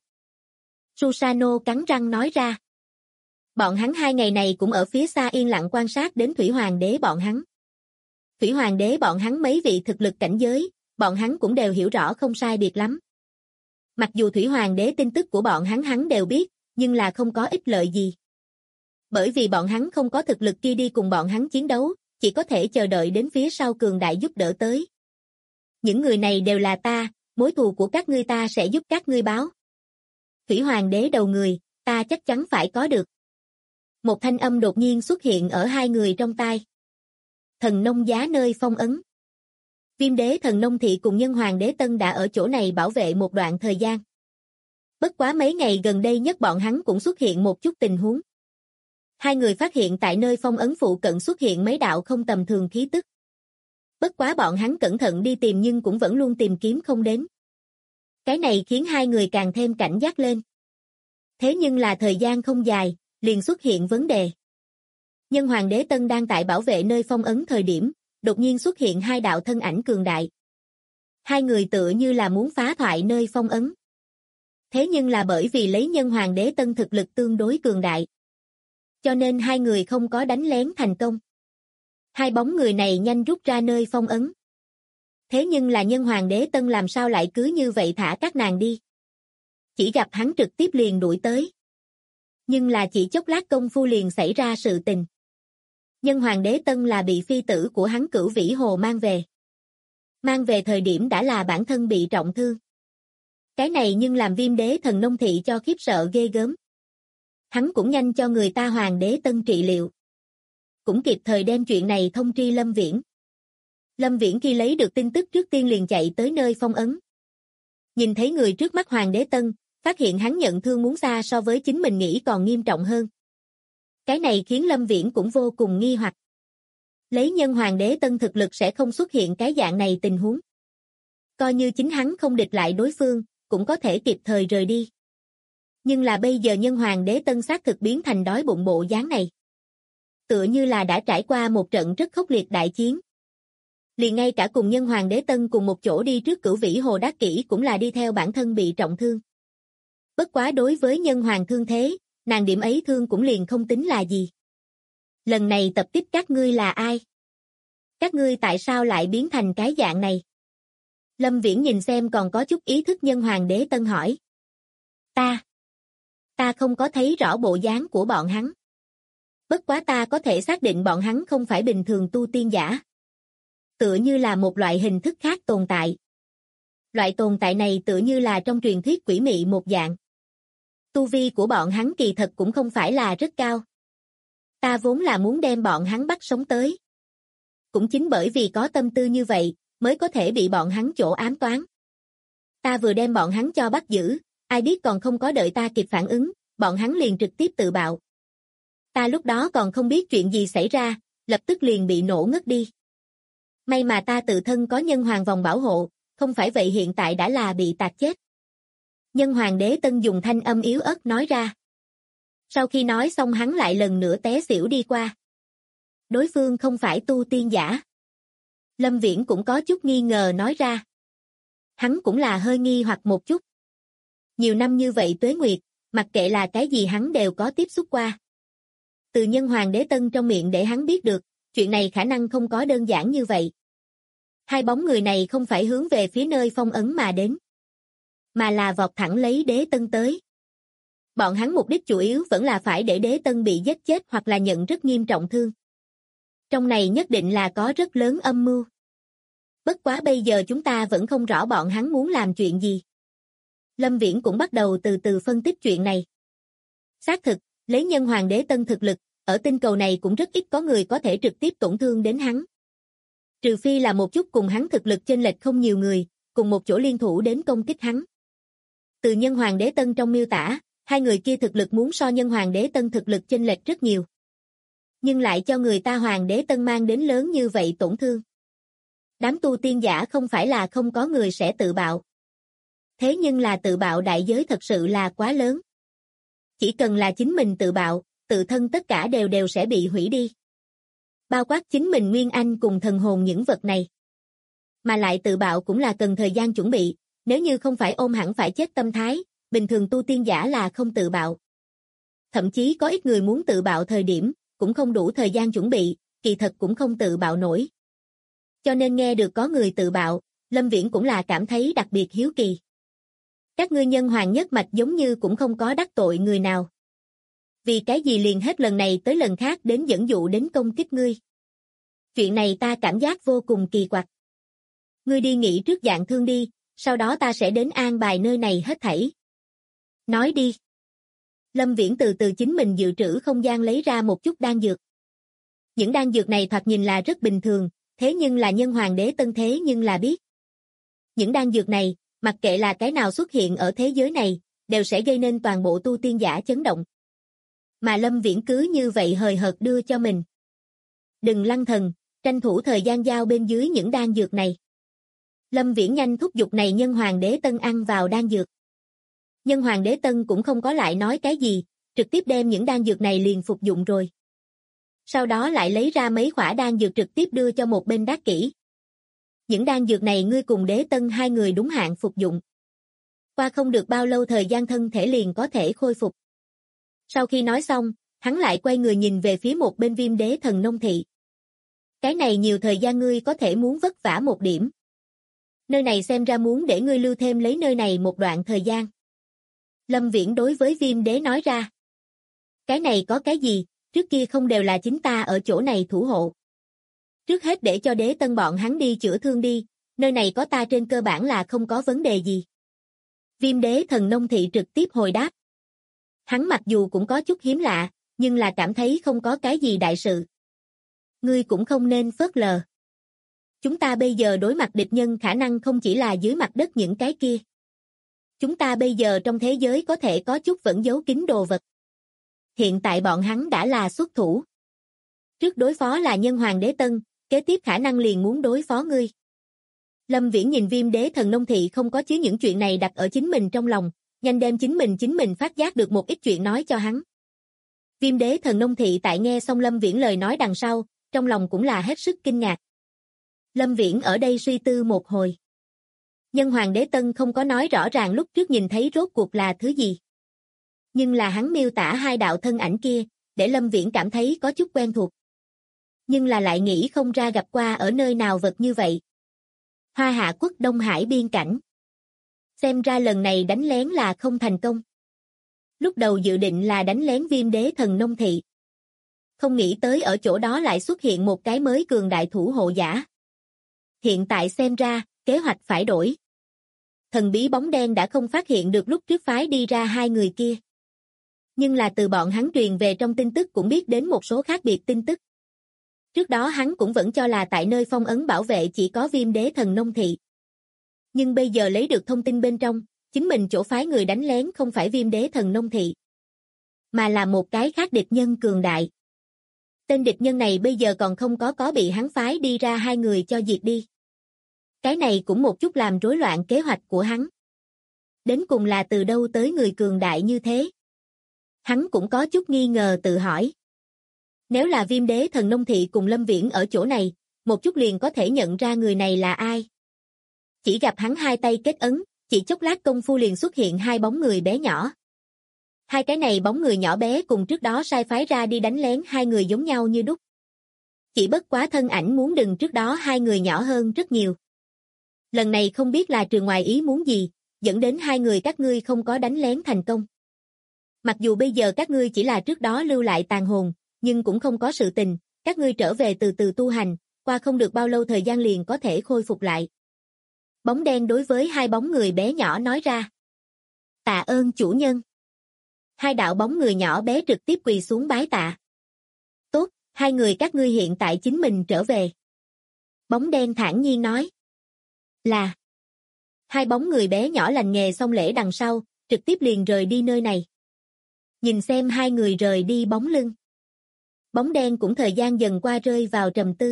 Susano cắn răng nói ra. Bọn hắn 2 ngày này cũng ở phía xa yên lặng quan sát đến Thủy Hoàng đế bọn hắn. Thủy Hoàng đế bọn hắn mấy vị thực lực cảnh giới, bọn hắn cũng đều hiểu rõ không sai biệt lắm. Mặc dù Thủy Hoàng đế tin tức của bọn hắn đều biết, nhưng là không có ích lợi gì. Bởi vì bọn hắn không có thực lực kia đi cùng bọn hắn chiến đấu, chỉ có thể chờ đợi đến phía sau cường đại giúp đỡ tới. Những người này đều là ta, mối thù của các ngươi ta sẽ giúp các ngươi báo. Thủy Hoàng đế đầu người, ta chắc chắn phải có được. Một thanh âm đột nhiên xuất hiện ở 2 người trong tai. Thần nông giá nơi phong ấn. Viêm đế thần nông thị cùng nhân hoàng đế tân đã ở chỗ này bảo vệ một đoạn thời gian. Bất quá mấy ngày gần đây nhất bọn hắn cũng xuất hiện một chút tình huống. 2 người phát hiện tại nơi phong ấn phụ cận xuất hiện mấy đạo không tầm thường khí tức. Bất quá bọn hắn cẩn thận đi tìm nhưng cũng vẫn luôn tìm kiếm không đến. Cái này khiến 2 người càng thêm cảnh giác lên. Thế nhưng là thời gian không dài, liền xuất hiện vấn đề. Nhân hoàng đế tân đang tại bảo vệ nơi phong ấn thời điểm, đột nhiên xuất hiện 2 đạo thân ảnh cường đại. 2 người tựa như là muốn phá thoại nơi phong ấn. Thế nhưng là bởi vì lấy nhân hoàng đế tân thực lực tương đối cường đại. Cho nên 2 người không có đánh lén thành công. 2 bóng người này nhanh rút ra nơi phong ấn. Thế nhưng là nhân hoàng đế tân làm sao lại cứ như vậy thả các nàng đi. Chỉ gặp hắn trực tiếp liền đuổi tới. Nhưng là chỉ chốc lát công phu liền xảy ra sự tình. Nhân hoàng đế tân là bị phi tử của hắn Cửu Vĩ Hồ mang về. Mang về thời điểm đã là bản thân bị trọng thương. Cái này nhưng làm Viêm đế thần nông thị cho khiếp sợ ghê gớm. Hắn cũng nhanh cho người ta hoàng đế tân trị liệu. Cũng kịp thời đem chuyện này thông tri Lâm Viễn. Lâm Viễn khi lấy được tin tức trước tiên liền chạy tới nơi phong ấn. Nhìn thấy người trước mắt hoàng đế tân, phát hiện hắn nhận thương muốn xa so với chính mình nghĩ còn nghiêm trọng hơn. Cái này khiến Lâm Viễn cũng vô cùng nghi hoặc. Lấy nhân hoàng đế tân thực lực sẽ không xuất hiện cái dạng này tình huống. Coi như chính hắn không địch lại đối phương, cũng có thể kịp thời rời đi. Nhưng là bây giờ nhân hoàng đế tân xác thực biến thành đói bụng bộ dáng này. Tựa như là đã trải qua một trận rất khốc liệt đại chiến. Liền ngay cả cùng nhân hoàng đế tân cùng một chỗ đi trước Cửu Vĩ Hồ Đắc Kỷ cũng là đi theo bản thân bị trọng thương. Bất quá đối với nhân hoàng thương thế, nàng điểm ấy thương cũng liền không tính là gì. Lần này tập kích các ngươi là ai? Các ngươi tại sao lại biến thành cái dạng này? Lâm Viễn nhìn xem còn có chút ý thức nhân hoàng đế tân hỏi. Ta không có thấy rõ bộ dáng của bọn hắn. Bất quá ta có thể xác định bọn hắn không phải bình thường tu tiên giả. Tựa như là một loại hình thức khác tồn tại. Loại tồn tại này tựa như là trong truyền thuyết quỷ mị một dạng. Tu vi của bọn hắn kỳ thật cũng không phải là rất cao. Ta vốn là muốn đem bọn hắn bắt sống tới. Cũng chính bởi vì có tâm tư như vậy, mới có thể bị bọn hắn chỗ ám toán. Ta vừa đem bọn hắn cho bắt giữ, ai biết còn không có đợi ta kịp phản ứng, bọn hắn liền trực tiếp tự bạo. Ta lúc đó còn không biết chuyện gì xảy ra, lập tức liền bị nổ ngất đi. May mà ta tự thân có nhân hoàng vòng bảo hộ, không phải vậy hiện tại đã là bị tạc chết. Nhân hoàng đế tân dùng thanh âm yếu ớt nói ra. Sau khi nói xong hắn lại lần nữa té xỉu đi qua. Đối phương không phải tu tiên giả. Lâm Viễn cũng có chút nghi ngờ nói ra. Hắn cũng là hơi nghi hoặc một chút. Nhiều năm như vậy tuế nguyệt, mặc kệ là cái gì hắn đều có tiếp xúc qua. Từ nhân hoàng đế tân trong miệng để hắn biết được, chuyện này khả năng không có đơn giản như vậy. Hai bóng người này không phải hướng về phía nơi phong ấn mà đến, mà là vọt thẳng lấy đế tân tới. Bọn hắn mục đích chủ yếu vẫn là phải để đế tân bị giết chết hoặc là nhận rất nghiêm trọng thương. Trong này nhất định là có rất lớn âm mưu. Bất quá bây giờ chúng ta vẫn không rõ bọn hắn muốn làm chuyện gì. Lâm Viễn cũng bắt đầu từ từ phân tích chuyện này. Xác thực, lấy nhân hoàng đế tân thực lực, ở tinh cầu này cũng rất ít có người có thể trực tiếp tổn thương đến hắn. Trừ phi là một chút cùng hắn thực lực chênh lệch không nhiều người, cùng một chỗ liên thủ đến công kích hắn. Từ nhân hoàng đế tân trong miêu tả, hai người kia thực lực muốn so nhân hoàng đế tân thực lực chênh lệch rất nhiều. Nhưng lại cho người ta hoàng đế tân mang đến lớn như vậy tổn thương. Đám tu tiên giả không phải là không có người sẽ tự bạo. Thế nhưng là tự bạo đại giới thật sự là quá lớn. Chỉ cần là chính mình tự bạo, tự thân tất cả đều sẽ bị hủy đi. Bao quát chính mình nguyên anh cùng thần hồn những vật này. Mà lại tự bạo cũng là cần thời gian chuẩn bị, nếu như không phải ôm hẳn phải chết tâm thái, bình thường tu tiên giả là không tự bạo. Thậm chí có ít người muốn tự bạo thời điểm, cũng không đủ thời gian chuẩn bị, kỳ thật cũng không tự bạo nổi. Cho nên nghe được có người tự bạo, Lâm Viễn cũng là cảm thấy đặc biệt hiếu kỳ. Các ngươi nhân hoàng nhất mạch giống như cũng không có đắc tội người nào. Vì cái gì liền hết lần này tới lần khác đến dẫn dụ đến công kích ngươi. Chuyện này ta cảm giác vô cùng kỳ quặc. Ngươi đi nghỉ trước dạng thương đi, sau đó ta sẽ đến an bài nơi này hết thảy. Nói đi. Lâm Viễn từ từ chính mình dự trữ không gian lấy ra một chút đan dược. Những đan dược này thoạt nhìn là rất bình thường, thế nhưng là nhân hoàng đế tân thế nhưng là biết. Những đan dược này, mặc kệ là cái nào xuất hiện ở thế giới này, đều sẽ gây nên toàn bộ tu tiên giả chấn động. Mà Lâm Viễn cứ như vậy hời hợt đưa cho mình. Đừng lăng thần, tranh thủ thời gian giao bên dưới những đan dược này. Lâm Viễn nhanh thúc giục này nhân hoàng đế tân ăn vào đan dược. Nhân hoàng đế tân cũng không có lại nói cái gì, trực tiếp đem những đan dược này liền phục dụng rồi. Sau đó lại lấy ra mấy khỏa đan dược trực tiếp đưa cho một bên Đát Kỷ. Những đan dược này ngươi cùng đế tân hai người đúng hạn phục dụng. Qua không được bao lâu thời gian thân thể liền có thể khôi phục. Sau khi nói xong, hắn lại quay người nhìn về phía một bên Viêm Đế Thần Nông Thị. Cái này nhiều thời gian ngươi có thể muốn vất vả một điểm. Nơi này xem ra muốn để ngươi lưu thêm lấy nơi này một đoạn thời gian. Lâm Viễn đối với Viêm Đế nói ra. Cái này có cái gì, trước kia không đều là chính ta ở chỗ này thủ hộ. Trước hết để cho đế tân bọn hắn đi chữa thương đi, nơi này có ta trên cơ bản là không có vấn đề gì. Viêm Đế Thần Nông Thị trực tiếp hồi đáp. Hắn mặc dù cũng có chút hiếm lạ, nhưng là cảm thấy không có cái gì đại sự. Ngươi cũng không nên phớt lờ. Chúng ta bây giờ đối mặt địch nhân khả năng không chỉ là dưới mặt đất những cái kia. Chúng ta bây giờ trong thế giới có thể có chút vẫn giấu kín đồ vật. Hiện tại bọn hắn đã là xuất thủ. Trước đối phó là nhân hoàng đế tân, kế tiếp khả năng liền muốn đối phó ngươi. Lâm Viễn nhìn Viêm Đế Thần Nông Thị không có chứa những chuyện này đặt ở chính mình trong lòng, nhanh đem chính mình phát giác được một ít chuyện nói cho hắn. Viêm Đế Thần Nông Thị tại nghe xong Lâm Viễn lời nói đằng sau, trong lòng cũng là hết sức kinh ngạc. Lâm Viễn ở đây suy tư một hồi. Nhân hoàng đế tân không có nói rõ ràng lúc trước nhìn thấy rốt cuộc là thứ gì. Nhưng là hắn miêu tả hai đạo thân ảnh kia, để Lâm Viễn cảm thấy có chút quen thuộc. Nhưng là lại nghĩ không ra gặp qua ở nơi nào vật như vậy. Hoa Hạ quốc Đông Hải biên cảnh. Xem ra lần này đánh lén là không thành công. Lúc đầu dự định là đánh lén Viêm Đế Thần Nông Thị. Không nghĩ tới ở chỗ đó lại xuất hiện một cái mới cường đại thủ hộ giả. Hiện tại xem ra, kế hoạch phải đổi. Thần bí bóng đen đã không phát hiện được lúc trước phái đi ra hai người kia. Nhưng là từ bọn hắn truyền về trong tin tức cũng biết đến một số khác biệt tin tức. Trước đó hắn cũng vẫn cho là tại nơi phong ấn bảo vệ chỉ có Viêm Đế Thần Nông Thị. Nhưng bây giờ lấy được thông tin bên trong, chính mình chỗ phái người đánh lén không phải Viêm Đế Thần Nông Thị, mà là một cái khác địch nhân cường đại. Tên địch nhân này bây giờ còn không có bị hắn phái đi ra hai người cho diệt đi. Cái này cũng một chút làm rối loạn kế hoạch của hắn. Đến cùng là từ đâu tới người cường đại như thế? Hắn cũng có chút nghi ngờ tự hỏi. Nếu là Viêm Đế Thần Nông Thị cùng Lâm Viễn ở chỗ này, một chút liền có thể nhận ra người này là ai. Chỉ gặp hắn hai tay kết ấn, chỉ chốc lát công phu liền xuất hiện hai bóng người bé nhỏ. Hai cái này bóng người nhỏ bé cùng trước đó sai phái ra đi đánh lén hai người giống nhau như đúc. Chỉ bất quá thân ảnh muốn đừng trước đó hai người nhỏ hơn rất nhiều. Lần này không biết là trường ngoài ý muốn gì, dẫn đến hai người các ngươi không có đánh lén thành công. Mặc dù bây giờ các ngươi chỉ là trước đó lưu lại tàn hồn, nhưng cũng không có sự tình, các ngươi trở về từ từ tu hành, qua không được bao lâu thời gian liền có thể khôi phục lại. Bóng đen đối với hai bóng người bé nhỏ nói ra. Tạ ơn chủ nhân. Hai đạo bóng người nhỏ bé trực tiếp quỳ xuống bái tạ. Tốt, hai người các ngươi hiện tại chính mình trở về. Bóng đen thản nhiên nói. Là. Hai bóng người bé nhỏ lành nghề xong lễ đằng sau, trực tiếp liền rời đi nơi này. Nhìn xem hai người rời đi bóng lưng. Bóng đen cũng thời gian dần qua rơi vào trầm tư.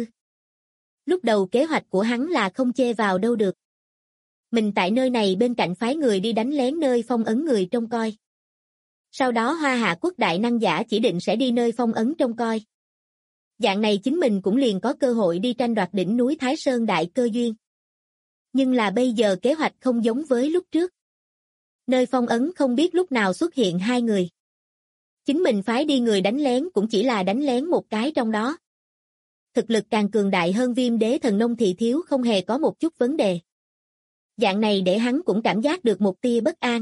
Lúc đầu kế hoạch của hắn là không chê vào đâu được. Mình tại nơi này bên cạnh phái người đi đánh lén nơi phong ấn người trông coi. Sau đó Hoa Hạ quốc đại năng giả chỉ định sẽ đi nơi phong ấn trông coi. Dạng này chính mình cũng liền có cơ hội đi tranh đoạt đỉnh núi Thái Sơn đại cơ duyên. Nhưng là bây giờ kế hoạch không giống với lúc trước. Nơi phong ấn không biết lúc nào xuất hiện hai người. Chính mình phái đi người đánh lén cũng chỉ là đánh lén một cái trong đó. Thực lực càng cường đại hơn Viêm Đế Thần Nông Thị thiếu không hề có một chút vấn đề. Dạng này để hắn cũng cảm giác được một tia bất an.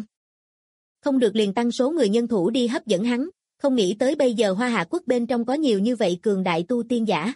Không được liền tăng số người nhân thủ đi hấp dẫn hắn, không nghĩ tới bây giờ Hoa Hạ quốc bên trong có nhiều như vậy cường đại tu tiên giả.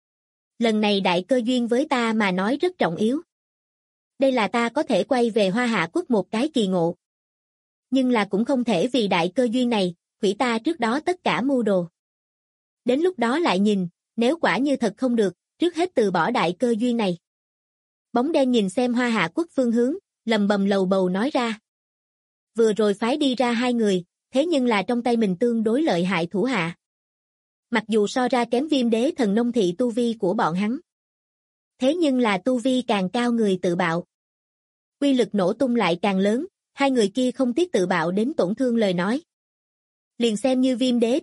Lần này đại cơ duyên với ta mà nói rất trọng yếu. Đây là ta có thể quay về Hoa Hạ quốc một cái kỳ ngộ. Nhưng là cũng không thể vì đại cơ duyên này, hủy ta trước đó tất cả mưu đồ. Đến lúc đó lại nhìn, nếu quả như thật không được, trước hết từ bỏ đại cơ duyên này. Bóng đen nhìn xem Hoa Hạ quốc phương hướng, lầm bầm lầu bầu nói ra. Vừa rồi phái đi ra hai người, thế nhưng là trong tay mình tương đối lợi hại thủ hạ. Mặc dù so ra kém Viêm Đế Thần Nông Thị tu vi của bọn hắn. Thế nhưng là tu vi càng cao người tự bạo. Uy lực nổ tung lại càng lớn, hai người kia không tiếc tự bạo đến tổn thương lời nói. Liền xem như Viêm Đế.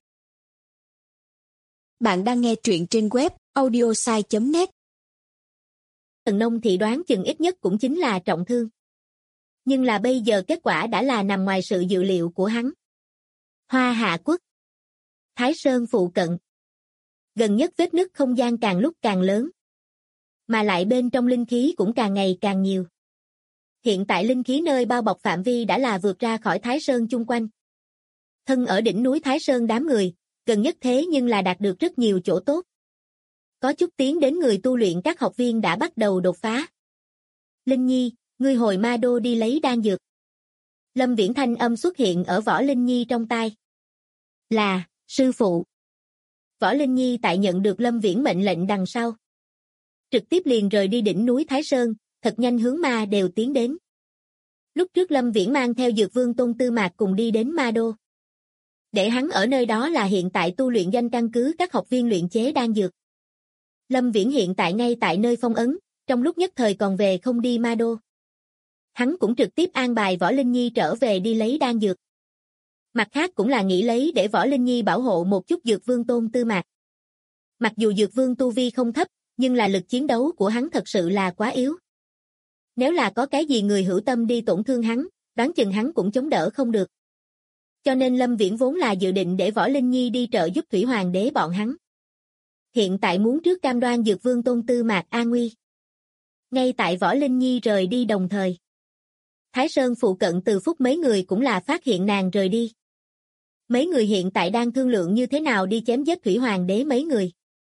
Bạn đang nghe truyện trên web audiosai.net. Thần Nông Thị đoán chừng ít nhất cũng chính là trọng thương. Nhưng là bây giờ kết quả đã là nằm ngoài sự dự liệu của hắn. Hoa Hạ quốc. Thái Sơn phụ cận. Gần nhất vết nứt không gian càng lúc càng lớn. Mà lại bên trong linh khí cũng càng ngày càng nhiều. Hiện tại linh khí nơi bao bọc phạm vi đã là vượt ra khỏi Thái Sơn chung quanh. Thân ở đỉnh núi Thái Sơn đám người, gần nhất thế nhưng là đạt được rất nhiều chỗ tốt. Có chút tiến đến người tu luyện các học viên đã bắt đầu đột phá. Linh Nhi, ngươi hồi Ma Đô đi lấy đan dược. Lâm Viễn thanh âm xuất hiện ở Võ Linh Nhi trong tai. Là, sư phụ. Võ Linh Nhi tại nhận được Lâm Viễn mệnh lệnh đằng sau. Trực tiếp liền rời đi đỉnh núi Thái Sơn, thật nhanh hướng Ma đều tiến đến. Lúc trước Lâm Viễn mang theo Dược Vương Tôn Tư Mạc cùng đi đến Ma Đô. Để hắn ở nơi đó là hiện tại tu luyện danh căn cứ các học viên luyện chế đan dược. Lâm Viễn hiện tại ngay tại nơi phong ấn, trong lúc nhất thời còn về không đi Ma Đô. Hắn cũng trực tiếp an bài Võ Linh Nhi trở về đi lấy đan dược. Mặt khác cũng là nghĩ lấy để Võ Linh Nhi bảo hộ một chút Dược Vương Tôn Tư Mạc. Mặc dù Dược Vương tu vi không thấp, nhưng là lực chiến đấu của hắn thật sự là quá yếu. Nếu là có cái gì người hữu tâm đi tổn thương hắn, đoán chừng hắn cũng chống đỡ không được. Cho nên Lâm Viễn vốn là dự định để Võ Linh Nhi đi trợ giúp Thủy Hoàng đế bọn hắn. Hiện tại muốn trước cam đoan Dược Vương Tôn Tư Mạc an nguy. Ngay tại Võ Linh Nhi rời đi đồng thời. Thái Sơn phụ cận Từ Phúc mấy người cũng là phát hiện nàng rời đi. Mấy người hiện tại đang thương lượng như thế nào đi chém giết Thủy Hoàng đế mấy người.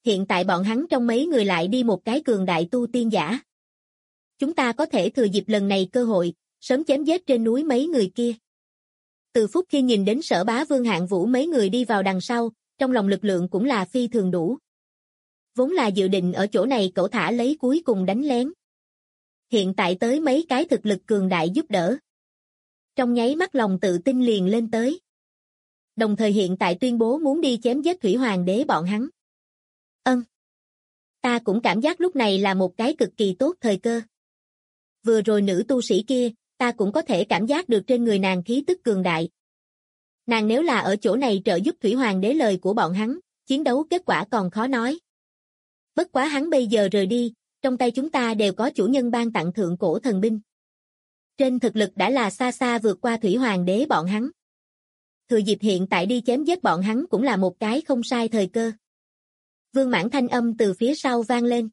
Hiện tại bọn hắn trong mấy người lại đi một cái cường đại tu tiên giả. Chúng ta có thể thừa dịp lần này cơ hội, sớm chém giết trên núi mấy người kia. Từ phút khi nhìn đến Sở Bá Vương Hạng Vũ mấy người đi vào đằng sau, trong lòng lực lượng cũng là phi thường đủ. Vốn là dự định ở chỗ này cẩu thả lấy cuối cùng đánh lén. Hiện tại tới mấy cái thực lực cường đại giúp đỡ. Trong nháy mắt lòng tự tin liền lên tới. Đồng thời hiện tại tuyên bố muốn đi chém giết Thủy Hoàng đế bọn hắn. Ta cũng cảm giác lúc này là một cái cực kỳ tốt thời cơ. Vừa rồi nữ tu sĩ kia, ta cũng có thể cảm giác được trên người nàng khí tức cường đại. Nàng nếu là ở chỗ này trợ giúp Thủy Hoàng đế lời của bọn hắn, chiến đấu kết quả còn khó nói. Bất quá hắn bây giờ rời đi, trong tay chúng ta đều có chủ nhân ban tặng thượng cổ thần binh. Trên thực lực đã là xa xa vượt qua Thủy Hoàng đế bọn hắn. Thừa dịp hiện tại đi chém giết bọn hắn cũng là một cái không sai thời cơ. Vương Mãn thanh âm từ phía sau vang lên.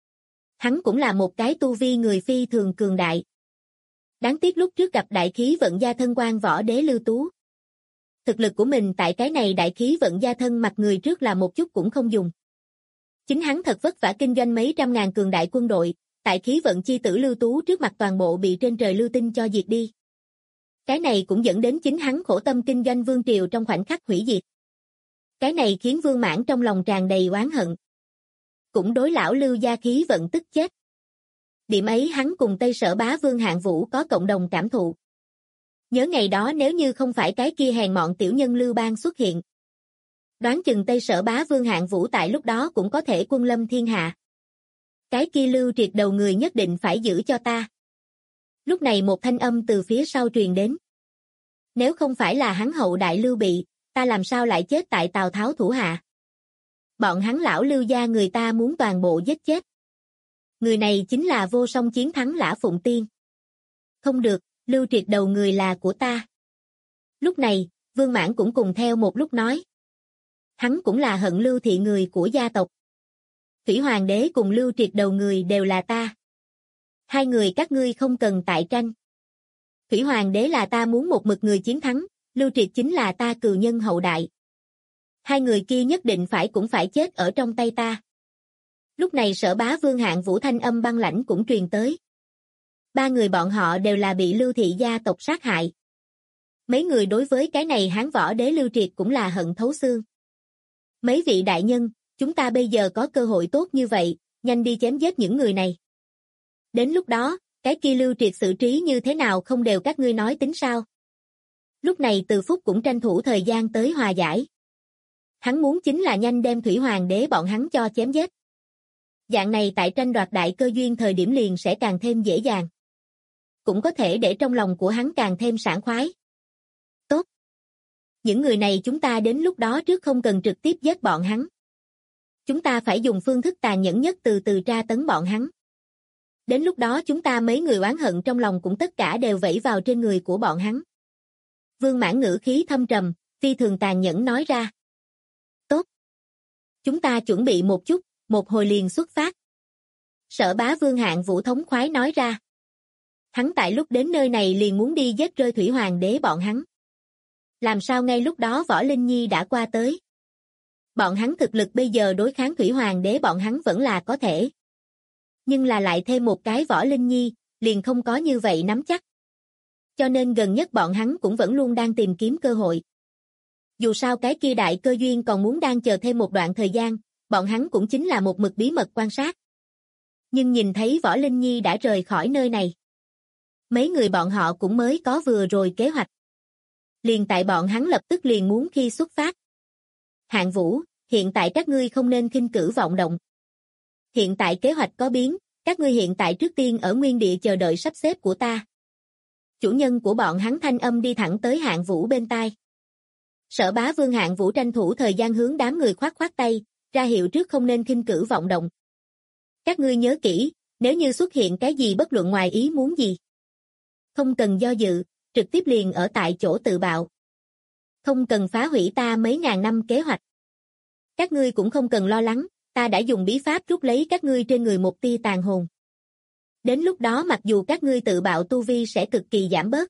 Hắn cũng là một cái tu vi người phi thường cường đại. Đáng tiếc lúc trước gặp đại khí vận gia thân quan võ đế Lưu Tú. Thực lực của mình tại cái này đại khí vận gia thân mặt người trước là một chút cũng không dùng. Chính hắn thật vất vả kinh doanh mấy trăm ngàn cường đại quân đội, tại khí vận chi tử Lưu Tú trước mặt toàn bộ bị trên trời lưu tinh cho diệt đi. Cái này cũng dẫn đến chính hắn khổ tâm kinh doanh vương triều trong khoảnh khắc hủy diệt. Cái này khiến Vương Mãn trong lòng tràn đầy oán hận. Cũng đối lão Lưu gia khí vận tức chết. Điểm ấy hắn cùng Tây Sở Bá Vương Hạng Vũ có cộng đồng cảm thụ. Nhớ ngày đó nếu như không phải cái kia hèn mọn tiểu nhân Lưu Bang xuất hiện. Đoán chừng Tây Sở Bá Vương Hạng Vũ tại lúc đó cũng có thể quân lâm thiên hạ. Cái kia Lưu Triệt đầu người nhất định phải giữ cho ta. Lúc này một thanh âm từ phía sau truyền đến. Nếu không phải là hắn hậu đại Lưu Bị, ta làm sao lại chết tại Tào Tháo thủ hạ? Bọn hắn lão Lưu gia người ta muốn toàn bộ giết chết. Người này chính là vô song chiến thắng Lã Phụng Tiên. Không được, Lưu Triệt đầu người là của ta. Lúc này, Vương Mãn cũng cùng theo một lúc nói. Hắn cũng là hận Lưu thị người của gia tộc. Thủy Hoàng đế cùng Lưu Triệt đầu người đều là ta. Hai người các ngươi không cần tại tranh. Thủy Hoàng đế là ta muốn một mực người chiến thắng, Lưu Triệt chính là ta cừu nhân hậu đại. Hai người kia nhất định cũng phải chết ở trong tay ta. Lúc này Sở Bá Vương Hạng Vũ thanh âm băng lãnh cũng truyền tới. Ba người bọn họ đều là bị Lưu thị gia tộc sát hại. Mấy người đối với cái này Hán võ đế Lưu Triệt cũng là hận thấu xương. Mấy vị đại nhân, chúng ta bây giờ có cơ hội tốt như vậy, nhanh đi chém giết những người này. Đến lúc đó, cái kia Lưu Triệt xử trí như thế nào không đều các ngươi nói tính sao? Lúc này Từ Phúc cũng tranh thủ thời gian tới hòa giải. Hắn muốn chính là nhanh đem Thủy Hoàng đế bọn hắn cho chém giết. Dạng này tại tranh đoạt đại cơ duyên thời điểm liền sẽ càng thêm dễ dàng. Cũng có thể để trong lòng của hắn càng thêm sảng khoái. Tốt. Những người này chúng ta đến lúc đó trước không cần trực tiếp giết bọn hắn. Chúng ta phải dùng phương thức tàn nhẫn nhất từ từ tra tấn bọn hắn. Đến lúc đó chúng ta mấy người oán hận trong lòng cũng tất cả đều vẩy vào trên người của bọn hắn. Vương Mãn ngữ khí thâm trầm, phi thường tàn nhẫn nói ra. Tốt. Chúng ta chuẩn bị một chút, một hồi liền xuất phát. Sở Bá Vương Hạng Vũ thống khoái nói ra. Hắn tại lúc đến nơi này liền muốn đi giết rơi Thủy Hoàng đế bọn hắn. Làm sao ngay lúc đó Võ Linh Nhi đã qua tới. Bọn hắn thực lực bây giờ đối kháng Thủy Hoàng đế bọn hắn vẫn là có thể. Nhưng là lại thêm một cái Võ Linh Nhi, liền không có như vậy nắm chắc. Cho nên gần nhất bọn hắn cũng vẫn luôn đang tìm kiếm cơ hội. Dù sao cái kia đại cơ duyên còn muốn đang chờ thêm một đoạn thời gian, bọn hắn cũng chính là một mực bí mật quan sát. Nhưng nhìn thấy Võ Linh Nhi đã rời khỏi nơi này. Mấy người bọn họ cũng mới có vừa rồi kế hoạch. Liền tại bọn hắn lập tức liền muốn khi xuất phát. Hạng Vũ, hiện tại các ngươi không nên khinh cử vọng động. Hiện tại kế hoạch có biến, các ngươi hiện tại trước tiên ở nguyên địa chờ đợi sắp xếp của ta. Chủ nhân của bọn hắn thanh âm đi thẳng tới Hạng Vũ bên tai. Sở Bá Vương Hạng Vũ tranh thủ thời gian hướng đám người khoát khoát tay, ra hiệu trước không nên khinh cử vọng động. Các ngươi nhớ kỹ, nếu như xuất hiện cái gì bất luận ngoài ý muốn gì. Không cần do dự, trực tiếp liền ở tại chỗ tự bạo. Không cần phá hủy ta mấy ngàn năm kế hoạch. Các ngươi cũng không cần lo lắng, ta đã dùng bí pháp rút lấy các ngươi trên người một tia tàn hồn. Đến lúc đó mặc dù các ngươi tự bạo tu vi sẽ cực kỳ giảm bớt.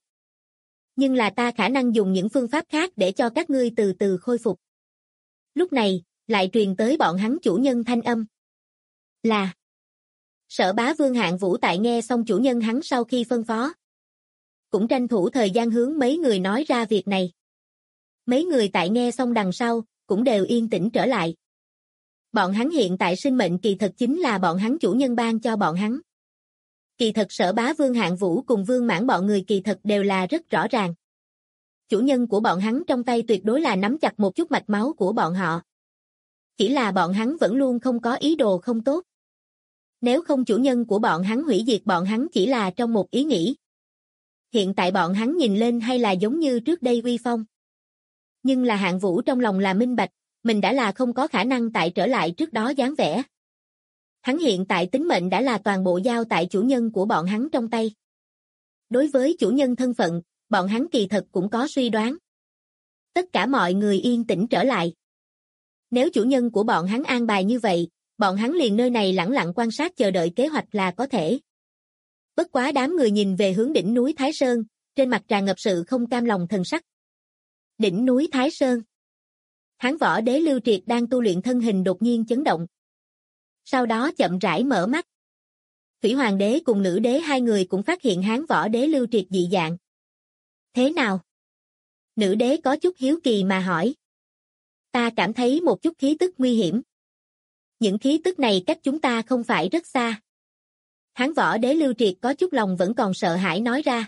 Nhưng là ta khả năng dùng những phương pháp khác để cho các ngươi từ từ khôi phục. Lúc này, lại truyền tới bọn hắn chủ nhân thanh âm. Là Sở Bá Vương Hạng Vũ tại nghe xong chủ nhân hắn sau khi phân phó, cũng tranh thủ thời gian hướng mấy người nói ra việc này. Mấy người tại nghe xong đằng sau, cũng đều yên tĩnh trở lại. Bọn hắn hiện tại sinh mệnh kỳ thật chính là bọn hắn chủ nhân ban cho bọn hắn. Kỳ thật Sở Bá Vương Hạng Vũ cùng Vương Mãn bọn người kỳ thật đều là rất rõ ràng. Chủ nhân của bọn hắn trong tay tuyệt đối là nắm chặt một chút mạch máu của bọn họ. Chỉ là bọn hắn vẫn luôn không có ý đồ không tốt. Nếu không chủ nhân của bọn hắn hủy diệt bọn hắn chỉ là trong một ý nghĩ. Hiện tại bọn hắn nhìn lên hay là giống như trước đây uy phong. Nhưng là Hạng Vũ trong lòng là minh bạch, mình đã là không có khả năng tại trở lại trước đó dáng vẻ. Hắn hiện tại tính mệnh đã là toàn bộ giao tại chủ nhân của bọn hắn trong tay. Đối với chủ nhân thân phận, bọn hắn kỳ thật cũng có suy đoán. Tất cả mọi người yên tĩnh trở lại. Nếu chủ nhân của bọn hắn an bài như vậy, bọn hắn liền nơi này lẳng lặng quan sát chờ đợi kế hoạch là có thể. Bất quá đám người nhìn về hướng đỉnh núi Thái Sơn, trên mặt tràn ngập sự không cam lòng thần sắc. Đỉnh núi Thái Sơn. Hán Võ Đế Lưu Triệt đang tu luyện thân hình đột nhiên chấn động. Sau đó chậm rãi mở mắt. Thủy Hoàng Đế cùng Nữ Đế hai người cũng phát hiện Hán Võ Đế Lưu Triệt dị dạng. Thế nào? Nữ Đế có chút hiếu kỳ mà hỏi. Ta cảm thấy một chút khí tức nguy hiểm. Những khí tức này cách chúng ta không phải rất xa. Hán Võ Đế Lưu Triệt có chút lòng vẫn còn sợ hãi nói ra.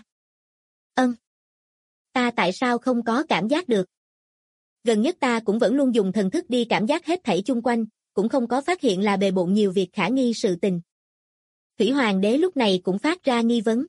Ta tại sao không có cảm giác được? Gần nhất ta cũng vẫn luôn dùng thần thức đi cảm giác hết thảy chung quanh, cũng không có phát hiện là bề bộn nhiều việc khả nghi sự tình. Thủy Hoàng Đế lúc này cũng phát ra nghi vấn.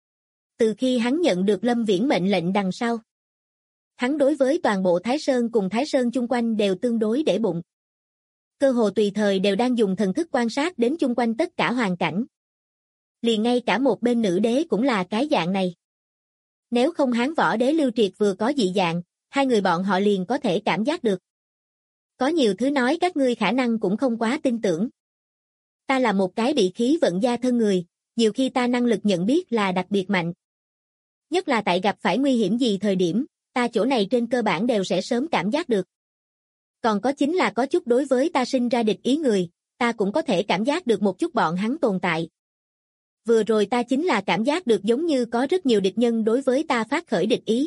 Từ khi hắn nhận được Lâm Viễn mệnh lệnh đằng sau, hắn đối với toàn bộ Thái Sơn cùng Thái Sơn chung quanh đều tương đối để bụng. Cơ hồ tùy thời đều đang dùng thần thức quan sát đến chung quanh tất cả hoàn cảnh. Liền ngay cả một bên Nữ Đế cũng là cái dạng này. Nếu không Hán Võ Đế Lưu Triệt vừa có dị dạng, hai người bọn họ liền có thể cảm giác được. Có nhiều thứ nói các ngươi khả năng cũng không quá tin tưởng. Ta là một cái bị khí vận gia thân người, nhiều khi ta năng lực nhận biết là đặc biệt mạnh. Nhất là tại gặp phải nguy hiểm gì thời điểm, ta chỗ này trên cơ bản đều sẽ sớm cảm giác được. Còn có chính là có chút đối với ta sinh ra địch ý người, ta cũng có thể cảm giác được một chút bọn hắn tồn tại. Vừa rồi ta chính là cảm giác được giống như có rất nhiều địch nhân đối với ta phát khởi địch ý.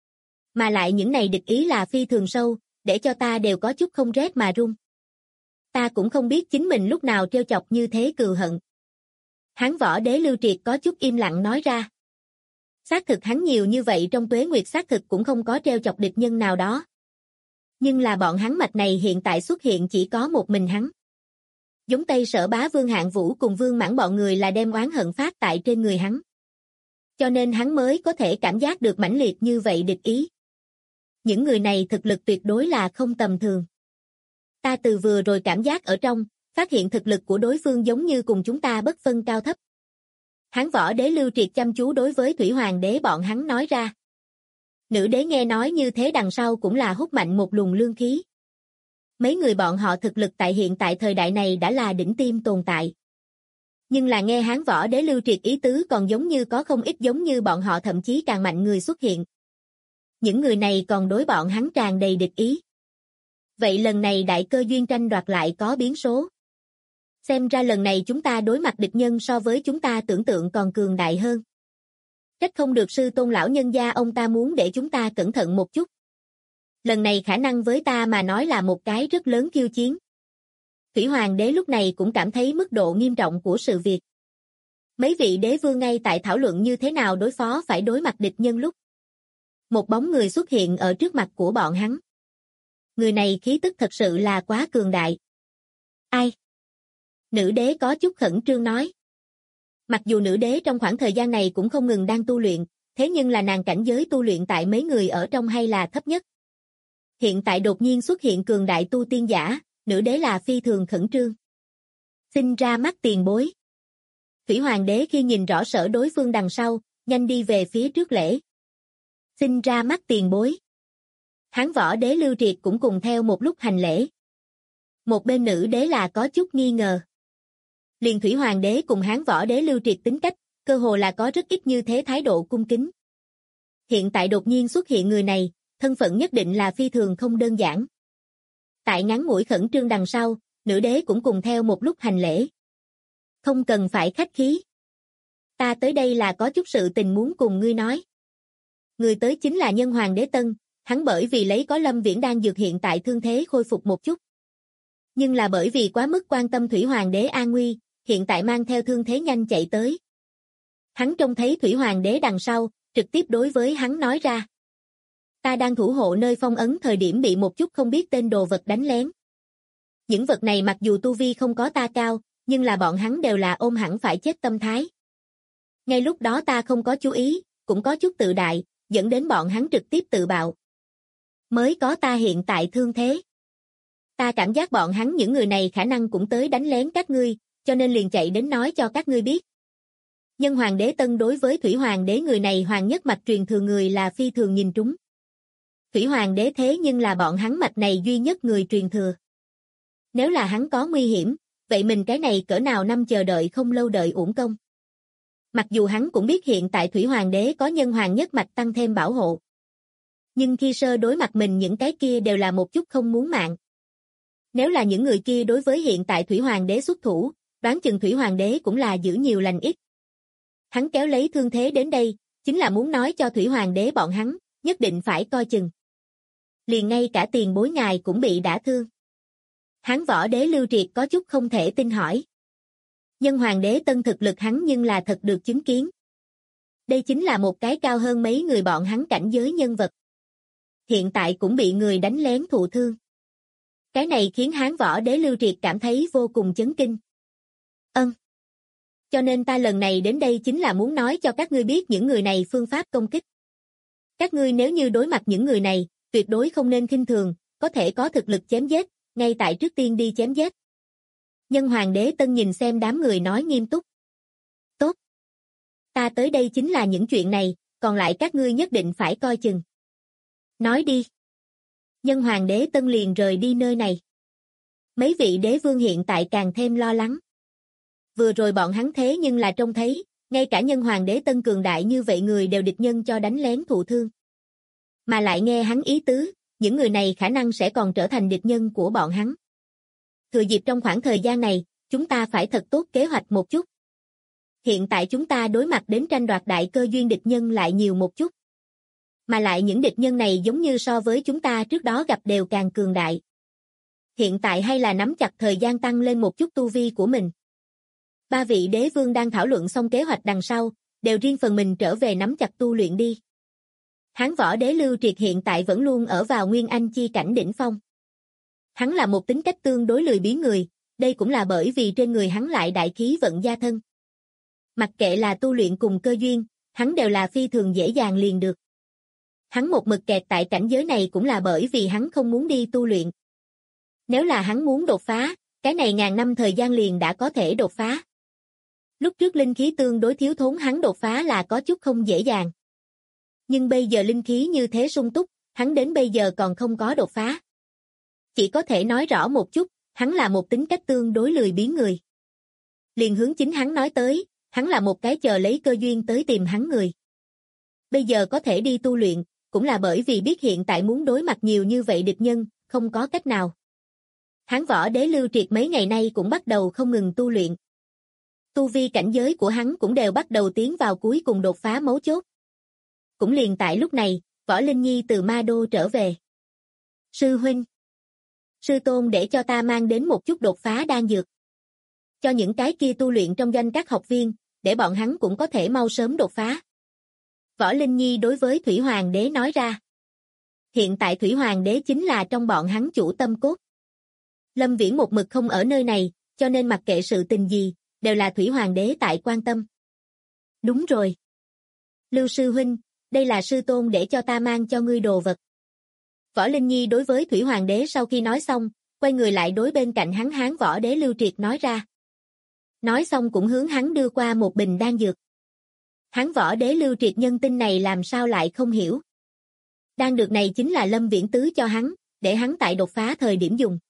Mà lại những này địch ý là phi thường sâu, để cho ta đều có chút không rét mà run. Ta cũng không biết chính mình lúc nào trêu chọc như thế cừu hận. Hán Võ Đế Lưu Triệt có chút im lặng nói ra. Xác thực hắn nhiều như vậy trong tuế nguyệt xác thực cũng không có trêu chọc địch nhân nào đó. Nhưng là bọn hắn mạch này hiện tại xuất hiện chỉ có một mình hắn. Giống Tây Sở Bá Vương Hạng Vũ cùng Vương Mãn bọn người là đem oán hận phát tại trên người hắn. Cho nên hắn mới có thể cảm giác được mãnh liệt như vậy địch ý. Những người này thực lực tuyệt đối là không tầm thường. Ta từ vừa rồi cảm giác ở trong, phát hiện thực lực của đối phương giống như cùng chúng ta bất phân cao thấp. Hán Võ Đế Lưu Triệt chăm chú đối với Thủy Hoàng Đế bọn hắn nói ra. Nữ đế nghe nói như thế đằng sau cũng là hút mạnh một luồng lương khí. Mấy người bọn họ thực lực tại hiện tại thời đại này đã là đỉnh tiêm tồn tại. Nhưng là nghe Hán Võ Đế Lưu Triệt ý tứ còn giống như có không ít giống như bọn họ thậm chí càng mạnh người xuất hiện. Những người này còn đối bọn hắn tràn đầy địch ý. Vậy lần này đại cơ duyên tranh đoạt lại có biến số. Xem ra lần này chúng ta đối mặt địch nhân so với chúng ta tưởng tượng còn cường đại hơn. Trách không được sư tôn lão nhân gia ông ta muốn để chúng ta cẩn thận một chút. Lần này khả năng với ta mà nói là một cái rất lớn khiêu chiến. Thủy Hoàng Đế lúc này cũng cảm thấy mức độ nghiêm trọng của sự việc. Mấy vị đế vương ngay tại thảo luận như thế nào đối phó phải đối mặt địch nhân lúc. Một bóng người xuất hiện ở trước mặt của bọn hắn. Người này khí tức thật sự là quá cường đại. Ai? Nữ đế có chút khẩn trương nói. Mặc dù nữ đế trong khoảng thời gian này cũng không ngừng đang tu luyện, thế nhưng là nàng cảnh giới tu luyện tại mấy người ở trong hay là thấp nhất. Hiện tại đột nhiên xuất hiện cường đại tu tiên giả, nữ đế là phi thường khẩn trương. Xin ra mắt tiền bối. Thủy Hoàng Đế khi nhìn rõ sở đối phương đằng sau, nhanh đi về phía trước lễ. Xin ra mắt tiền bối. Hán Võ Đế Lưu Triệt cũng cùng theo một lúc hành lễ. Một bên nữ đế là có chút nghi ngờ. Liền Thủy Hoàng Đế cùng Hán Võ Đế Lưu Triệt tính cách, cơ hồ là có rất ít như thế thái độ cung kính. Hiện tại đột nhiên xuất hiện người này, thân phận nhất định là phi thường không đơn giản. Tại ngắn mũi khẩn trương đằng sau, nữ đế cũng cùng theo một lúc hành lễ. Không cần phải khách khí. Ta tới đây là có chút sự tình muốn cùng ngươi nói. Người tới chính là Nhân Hoàng Đế Tân, hắn bởi vì lấy có Lâm Viễn đan dược hiện tại thương thế khôi phục một chút. Nhưng là bởi vì quá mức quan tâm Thủy Hoàng Đế an nguy, hiện tại mang theo thương thế nhanh chạy tới. Hắn trông thấy Thủy Hoàng Đế đằng sau, trực tiếp đối với hắn nói ra. Ta đang thủ hộ nơi phong ấn thời điểm bị một chút không biết tên đồ vật đánh lén. Những vật này mặc dù tu vi không có ta cao, nhưng là bọn hắn đều là ôm hẳn phải chết tâm thái. Ngay lúc đó ta không có chú ý, cũng có chút tự đại, dẫn đến bọn hắn trực tiếp tự bạo. Mới có ta hiện tại thương thế. Ta cảm giác bọn hắn những người này khả năng cũng tới đánh lén các ngươi, cho nên liền chạy đến nói cho các ngươi biết. Nhân Hoàng Đế Tân đối với Thủy Hoàng Đế người này hoàng nhất mạch truyền thừa người là phi thường nhìn trúng. Thủy Hoàng Đế thế nhưng là bọn hắn mạch này duy nhất người truyền thừa. Nếu là hắn có nguy hiểm, vậy mình cái này cỡ nào năm chờ đợi không lâu đợi uổng công. Mặc dù hắn cũng biết hiện tại Thủy Hoàng Đế có Nhân Hoàng nhất mạch tăng thêm bảo hộ. Nhưng khi sơ đối mặt mình những cái kia đều là một chút không muốn mạng. Nếu là những người kia đối với hiện tại Thủy Hoàng Đế xuất thủ, đoán chừng Thủy Hoàng Đế cũng là giữ nhiều lành ít. Hắn kéo lấy thương thế đến đây, chính là muốn nói cho Thủy Hoàng Đế bọn hắn, nhất định phải coi chừng. Liền ngay cả tiền bối ngài cũng bị đả thương. Hán Võ Đế Lưu Triệt có chút không thể tin hỏi. Nhân Hoàng Đế Tân thực lực hắn nhưng là thật được chứng kiến. Đây chính là một cái cao hơn mấy người bọn hắn cảnh giới nhân vật. Hiện tại cũng bị người đánh lén thụ thương. Cái này khiến Hán Võ Đế Lưu Triệt cảm thấy vô cùng chấn kinh. Cho nên ta lần này đến đây chính là muốn nói cho các ngươi biết những người này phương pháp công kích. Các ngươi nếu như đối mặt những người này, tuyệt đối không nên khinh thường, có thể có thực lực chém giết, ngay tại trước tiên đi chém giết. Nhân Hoàng Đế Tân nhìn xem đám người nói nghiêm túc. Tốt. Ta tới đây chính là những chuyện này, còn lại các ngươi nhất định phải coi chừng. Nói đi. Nhân Hoàng Đế Tân liền rời đi nơi này. Mấy vị đế vương hiện tại càng thêm lo lắng. Vừa rồi bọn hắn thế nhưng là trông thấy, ngay cả Nhân Hoàng Đế Tân cường đại như vậy người đều địch nhân cho đánh lén thụ thương. Mà lại nghe hắn ý tứ, những người này khả năng sẽ còn trở thành địch nhân của bọn hắn. Thừa dịp trong khoảng thời gian này, chúng ta phải thật tốt kế hoạch một chút. Hiện tại chúng ta đối mặt đến tranh đoạt đại cơ duyên địch nhân lại nhiều một chút. Mà lại những địch nhân này giống như so với chúng ta trước đó gặp đều càng cường đại. Hiện tại hay là nắm chặt thời gian tăng lên một chút tu vi của mình. Ba vị đế vương đang thảo luận xong kế hoạch đằng sau, đều riêng phần mình trở về nắm chặt tu luyện đi. Hán Võ Đế Lưu Triệt hiện tại vẫn luôn ở vào Nguyên Anh chi cảnh đỉnh phong. Hắn là một tính cách tương đối lười biếng người, đây cũng là bởi vì trên người hắn lại đại khí vận gia thân. Mặc kệ là tu luyện cùng cơ duyên, hắn đều là phi thường dễ dàng liền được. Hắn một mực kẹt tại cảnh giới này cũng là bởi vì hắn không muốn đi tu luyện. Nếu là hắn muốn đột phá, cái này ngàn năm thời gian liền đã có thể đột phá. Lúc trước linh khí tương đối thiếu thốn hắn đột phá là có chút không dễ dàng. Nhưng bây giờ linh khí như thế sung túc, hắn đến bây giờ còn không có đột phá. Chỉ có thể nói rõ một chút, hắn là một tính cách tương đối lười biếng người. Liền hướng chính hắn nói tới, hắn là một cái chờ lấy cơ duyên tới tìm hắn người. Bây giờ có thể đi tu luyện, cũng là bởi vì biết hiện tại muốn đối mặt nhiều như vậy địch nhân, không có cách nào. Hán Võ Đế Lưu Triệt mấy ngày nay cũng bắt đầu không ngừng tu luyện. Tu vi cảnh giới của hắn cũng đều bắt đầu tiến vào cuối cùng đột phá mấu chốt. Cũng liền tại lúc này, Võ Linh Nhi từ Ma Đô trở về. Sư huynh, sư tôn để cho ta mang đến một chút đột phá đan dược. Cho những cái kia tu luyện trong doanh các học viên, để bọn hắn cũng có thể mau sớm đột phá. Võ Linh Nhi đối với Thủy Hoàng Đế nói ra. Hiện tại Thủy Hoàng Đế chính là trong bọn hắn chủ tâm cốt. Lâm Viễn một mực không ở nơi này, cho nên mặc kệ sự tình gì, đều là Thủy Hoàng Đế tại quan tâm. Đúng rồi. Lưu sư huynh, đây là sư tôn để cho ta mang cho ngươi đồ vật. Võ Linh Nhi đối với Thủy Hoàng Đế sau khi nói xong, quay người lại đối bên cạnh hắn Hán Võ Đế Lưu Triệt nói ra. Nói xong cũng hướng hắn đưa qua một bình đan dược. Hán Võ Đế Lưu Triệt nhân tinh này làm sao lại không hiểu. Đan dược này chính là Lâm Viễn tứ cho hắn, để hắn tại đột phá thời điểm dùng.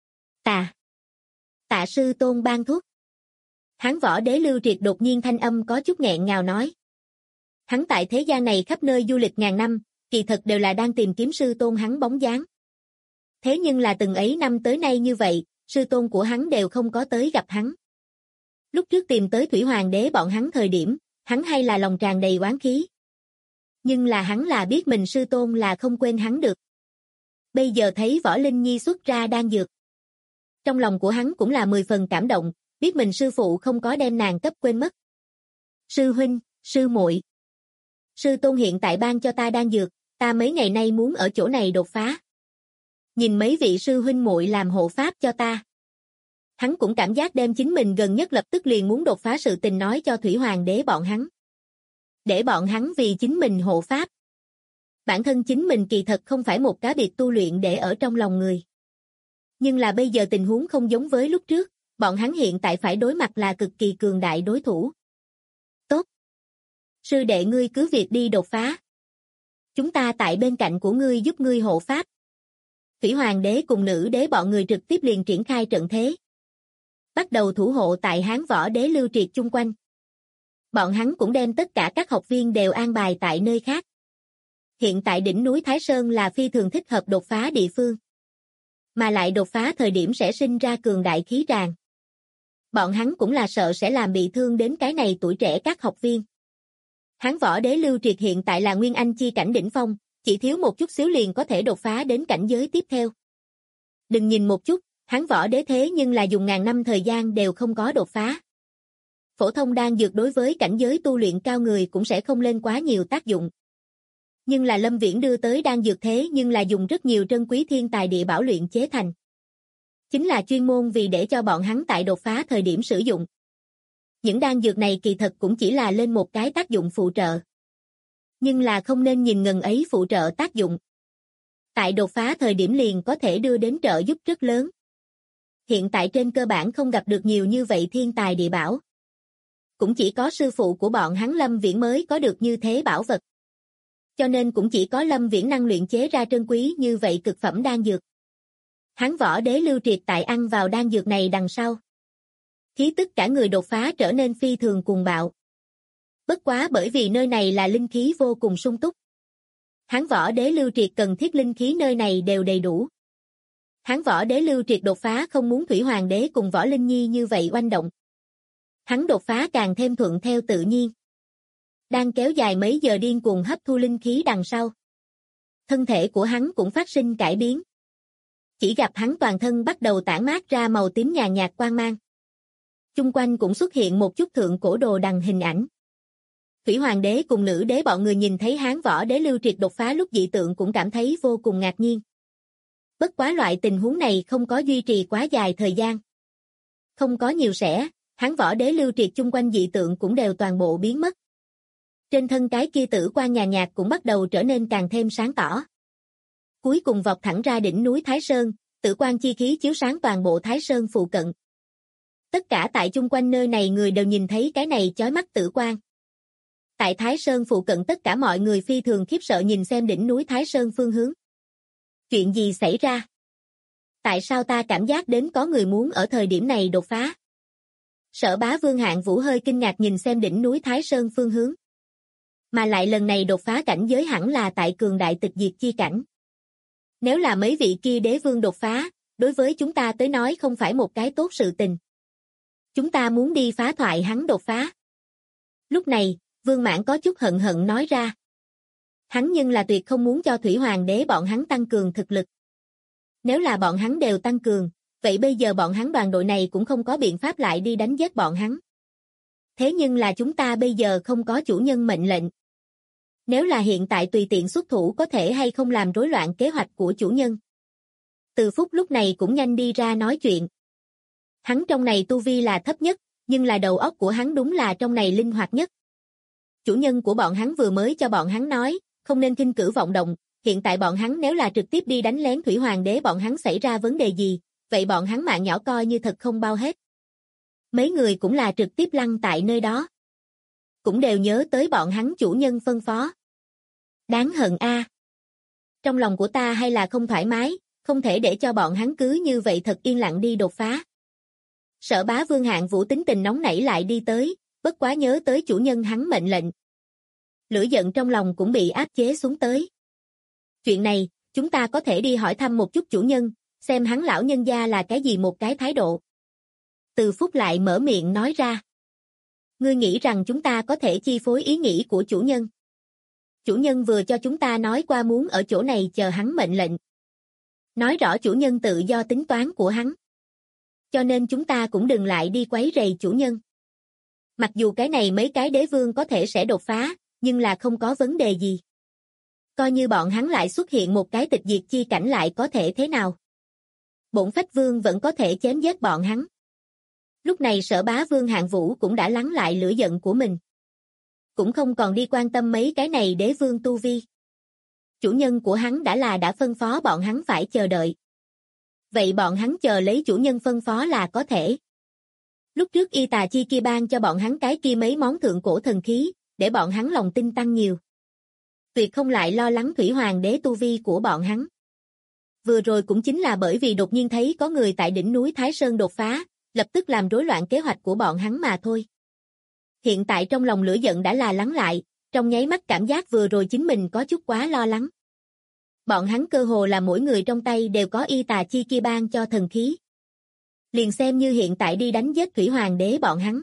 Tạ sư tôn ban thuốc. Hán Võ Đế Lưu Triệt đột nhiên thanh âm có chút nghẹn ngào nói. Hắn tại thế gian này khắp nơi du lịch ngàn năm, kỳ thật đều là đang tìm kiếm sư tôn hắn bóng dáng. Thế nhưng là từng ấy năm tới nay như vậy, sư tôn của hắn đều không có tới gặp hắn. Lúc trước tìm tới Thủy Hoàng đế bọn hắn thời điểm, hắn hay là lòng tràn đầy oán khí. Nhưng là hắn là biết mình sư tôn là không quên hắn được. Bây giờ thấy Võ Linh Nhi xuất ra đan dược. Trong lòng của hắn cũng là 10 phần cảm động, biết mình sư phụ không có đem nàng cấp quên mất. Sư huynh, sư muội, sư tôn hiện tại ban cho ta đan dược, ta mấy ngày nay muốn ở chỗ này đột phá. Nhìn mấy vị sư huynh muội làm hộ pháp cho ta. Hắn cũng cảm giác đem chính mình gần nhất lập tức liền muốn đột phá sự tình nói cho Thủy Hoàng đế bọn hắn. Để bọn hắn vì chính mình hộ pháp. Bản thân chính mình kỳ thật không phải một cá biệt tu luyện để ở trong lòng người. Nhưng là bây giờ tình huống không giống với lúc trước, bọn hắn hiện tại phải đối mặt là cực kỳ cường đại đối thủ. Tốt. Sư đệ ngươi cứ việc đi đột phá. Chúng ta tại bên cạnh của ngươi giúp ngươi hộ pháp. Thủy Hoàng đế cùng nữ đế bọn người trực tiếp liền triển khai trận thế. Bắt đầu thủ hộ tại Hán Võ đế Lưu Triệt chung quanh. Bọn hắn cũng đem tất cả các học viên đều an bài tại nơi khác. Hiện tại đỉnh núi Thái Sơn là phi thường thích hợp đột phá địa phương. Mà lại đột phá thời điểm sẽ sinh ra cường đại khí tràng. Bọn hắn cũng là sợ sẽ làm bị thương đến cái này tuổi trẻ các học viên. Hán Võ đế Lưu Triệt hiện tại là Nguyên Anh chi cảnh đỉnh phong, chỉ thiếu một chút xíu liền có thể đột phá đến cảnh giới tiếp theo. Đừng nhìn một chút, Hán Võ đế thế nhưng là dùng ngàn năm thời gian đều không có đột phá. Phổ thông đan dược đối với cảnh giới tu luyện cao người cũng sẽ không lên quá nhiều tác dụng. Nhưng là Lâm Viễn đưa tới đan dược thế nhưng là dùng rất nhiều trân quý thiên tài địa bảo luyện chế thành. Chính là chuyên môn vì để cho bọn hắn tại đột phá thời điểm sử dụng. Những đan dược này kỳ thật cũng chỉ là lên một cái tác dụng phụ trợ. Nhưng là không nên nhìn ngần ấy phụ trợ tác dụng. Tại đột phá thời điểm liền có thể đưa đến trợ giúp rất lớn. Hiện tại trên cơ bản không gặp được nhiều như vậy thiên tài địa bảo. Cũng chỉ có sư phụ của bọn hắn Lâm Viễn mới có được như thế bảo vật. Cho nên cũng chỉ có Lâm Viễn năng luyện chế ra trân quý như vậy cực phẩm đan dược. Hán Võ đế Lưu Triệt tại ăn vào đan dược này đằng sau. Khí tức cả người đột phá trở nên phi thường cuồng bạo. Bất quá bởi vì nơi này là linh khí vô cùng sung túc. Hán Võ đế Lưu Triệt cần thiết linh khí nơi này đều đầy đủ. Hán Võ đế Lưu Triệt đột phá không muốn Thủy Hoàng đế cùng Võ Linh Nhi như vậy oanh động. Hắn đột phá càng thêm thuận theo tự nhiên. Đang kéo dài mấy giờ điên cuồng hấp thu linh khí đằng sau. Thân thể của hắn cũng phát sinh cải biến. Chỉ gặp hắn toàn thân bắt đầu tản mát ra màu tím nhàn nhạt quang mang. Chung quanh cũng xuất hiện một chút thượng cổ đồ đằng hình ảnh. Thủy Hoàng đế cùng nữ đế bọn người nhìn thấy Hán Võ đế Lưu Triệt đột phá lúc dị tượng cũng cảm thấy vô cùng ngạc nhiên. Bất quá loại tình huống này không có duy trì quá dài thời gian. Không có nhiều sẽ, Hán Võ đế Lưu Triệt chung quanh dị tượng cũng đều toàn bộ biến mất. Trên thân cái kia tử quang nhàn nhạt cũng bắt đầu trở nên càng thêm sáng tỏ. Cuối cùng vọt thẳng ra đỉnh núi Thái Sơn, tử quang chi khí chiếu sáng toàn bộ Thái Sơn phụ cận. Tất cả tại chung quanh nơi này người đều nhìn thấy cái này chói mắt tử quang. Tại Thái Sơn phụ cận tất cả mọi người phi thường khiếp sợ nhìn xem đỉnh núi Thái Sơn phương hướng. Chuyện gì xảy ra? Tại sao ta cảm giác đến có người muốn ở thời điểm này đột phá? Sở Bá Vương Hạng Vũ hơi kinh ngạc nhìn xem đỉnh núi Thái Sơn phương hướng. Mà lại lần này đột phá cảnh giới hẳn là tại cường đại tịch diệt chi cảnh. Nếu là mấy vị kia đế vương đột phá, đối với chúng ta tới nói không phải một cái tốt sự tình. Chúng ta muốn đi phá thoại hắn đột phá. Lúc này, Vương Mãn có chút hận hận nói ra. Hắn nhưng là tuyệt không muốn cho Thủy Hoàng đế bọn hắn tăng cường thực lực. Nếu là bọn hắn đều tăng cường, vậy bây giờ bọn hắn đoàn đội này cũng không có biện pháp lại đi đánh giết bọn hắn. Thế nhưng là chúng ta bây giờ không có chủ nhân mệnh lệnh. Nếu là hiện tại tùy tiện xuất thủ có thể hay không làm rối loạn kế hoạch của chủ nhân. Từ Phúc lúc này cũng nhanh đi ra nói chuyện. Hắn trong này tu vi là thấp nhất, nhưng là đầu óc của hắn đúng là trong này linh hoạt nhất. Chủ nhân của bọn hắn vừa mới cho bọn hắn nói, không nên khinh cử vọng động, hiện tại bọn hắn nếu là trực tiếp đi đánh lén Thủy Hoàng đế bọn hắn xảy ra vấn đề gì, vậy bọn hắn mạng nhỏ coi như thật không bao hết. Mấy người cũng là trực tiếp lăn tại nơi đó. Cũng đều nhớ tới bọn hắn chủ nhân phân phó. Đáng hận a. Trong lòng của ta hay là không thoải mái, không thể để cho bọn hắn cứ như vậy thật yên lặng đi đột phá. Sở Bá Vương Hạng Vũ tính tình nóng nảy lại đi tới, bất quá nhớ tới chủ nhân hắn mệnh lệnh. Lửa giận trong lòng cũng bị áp chế xuống tới. Chuyện này, Chúng ta có thể đi hỏi thăm một chút chủ nhân, xem hắn lão nhân gia là cái gì một cái thái độ. Từ Phúc lại mở miệng nói ra. Ngươi nghĩ rằng chúng ta có thể chi phối ý nghĩ của chủ nhân? Chủ nhân vừa cho chúng ta nói qua muốn ở chỗ này chờ hắn mệnh lệnh. Nói rõ chủ nhân tự do tính toán của hắn. Cho nên chúng ta cũng đừng lại đi quấy rầy chủ nhân. Mặc dù cái này mấy cái đế vương có thể sẽ đột phá, nhưng là không có vấn đề gì. Coi như bọn hắn lại xuất hiện một cái tịch diệt chi cảnh lại có thể thế nào? Bổn Phách Vương vẫn có thể chém giết bọn hắn. Lúc này Sở Bá Vương Hạng Vũ cũng đã lắng lại lửa giận của mình. Cũng không còn đi quan tâm mấy cái này đế vương tu vi. Chủ nhân của hắn đã phân phó bọn hắn phải chờ đợi. Vậy bọn hắn chờ lấy chủ nhân phân phó là có thể. Lúc trước Y Tà Chi kia ban cho bọn hắn cái kia mấy món thượng cổ thần khí, để bọn hắn lòng tin tăng nhiều. Tuyệt không lại lo lắng Thủy Hoàng đế tu vi của bọn hắn. Vừa rồi cũng chính là bởi vì đột nhiên thấy có người tại đỉnh núi Thái Sơn đột phá, lập tức làm rối loạn kế hoạch của bọn hắn mà thôi. Hiện tại trong lòng lửa giận đã là lắng lại, trong nháy mắt cảm giác vừa rồi chính mình có chút quá lo lắng. Bọn hắn cơ hồ là mỗi người trong tay đều có Y Tà Chi kia ban cho thần khí. Liền xem như hiện tại đi đánh giết Thủy Hoàng đế bọn hắn.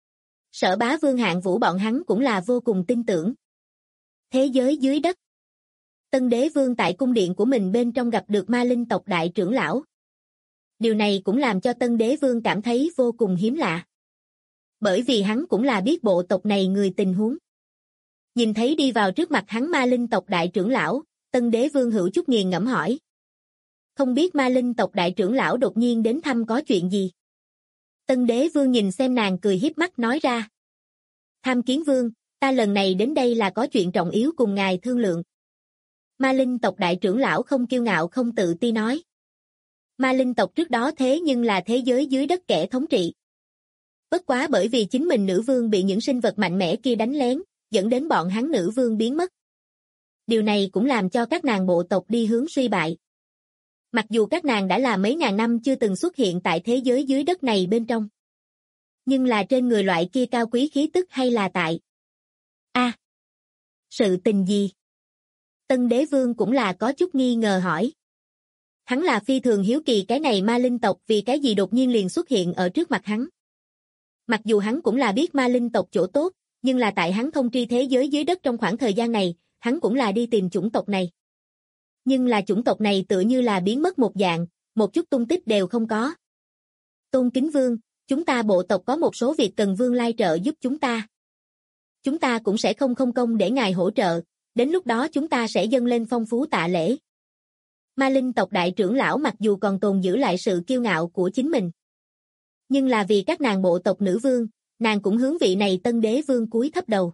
Sở Bá Vương Hạng Vũ bọn hắn cũng là vô cùng tin tưởng. Thế giới dưới đất. Tân Đế Vương tại cung điện của mình bên trong gặp được Ma Linh tộc đại trưởng lão. Điều này cũng làm cho Tân Đế Vương cảm thấy vô cùng hiếm lạ. Bởi vì hắn cũng là biết bộ tộc này người tình huống. Nhìn thấy đi vào trước mặt hắn Ma Linh tộc đại trưởng lão, Tân Đế Vương hữu chút nghiền ngẫm hỏi. Không biết Ma Linh tộc đại trưởng lão đột nhiên đến thăm có chuyện gì? Tân Đế Vương nhìn xem nàng cười hiếp mắt nói ra. Tham Kiến Vương, ta lần này đến đây là có chuyện trọng yếu cùng ngài thương lượng. Ma Linh tộc đại trưởng lão không kiêu ngạo không tự ti nói. Ma Linh tộc trước đó thế nhưng là thế giới dưới đất kẻ thống trị. Bất quá bởi vì chính mình nữ vương bị những sinh vật mạnh mẽ kia đánh lén, dẫn đến bọn hắn nữ vương biến mất. Điều này cũng làm cho các nàng bộ tộc đi hướng suy bại. Mặc dù các nàng đã là mấy ngàn năm chưa từng xuất hiện tại thế giới dưới đất này bên trong. Nhưng là trên người loại kia cao quý khí tức hay là tại. Sự tình gì? Tân Đế Vương cũng là có chút nghi ngờ hỏi. Hắn là phi thường hiếu kỳ cái này Ma Linh tộc vì cái gì đột nhiên liền xuất hiện ở trước mặt hắn. Mặc dù hắn cũng là biết Ma Linh tộc chỗ tốt, nhưng là tại hắn thông tri thế giới dưới đất trong khoảng thời gian này, hắn cũng là đi tìm chủng tộc này. Nhưng là chủng tộc này tựa như là biến mất một dạng, một chút tung tích đều không có. Tôn Kính Vương, chúng ta bộ tộc có một số việc cần Vương lai trợ giúp chúng ta. Chúng ta cũng sẽ không công để ngài hỗ trợ, đến lúc đó chúng ta sẽ dâng lên phong phú tạ lễ. Ma Linh tộc đại trưởng lão mặc dù còn tồn giữ lại sự kiêu ngạo của chính mình. Nhưng là vì các nàng bộ tộc nữ vương, nàng cũng hướng vị này Tân Đế Vương cúi thấp đầu.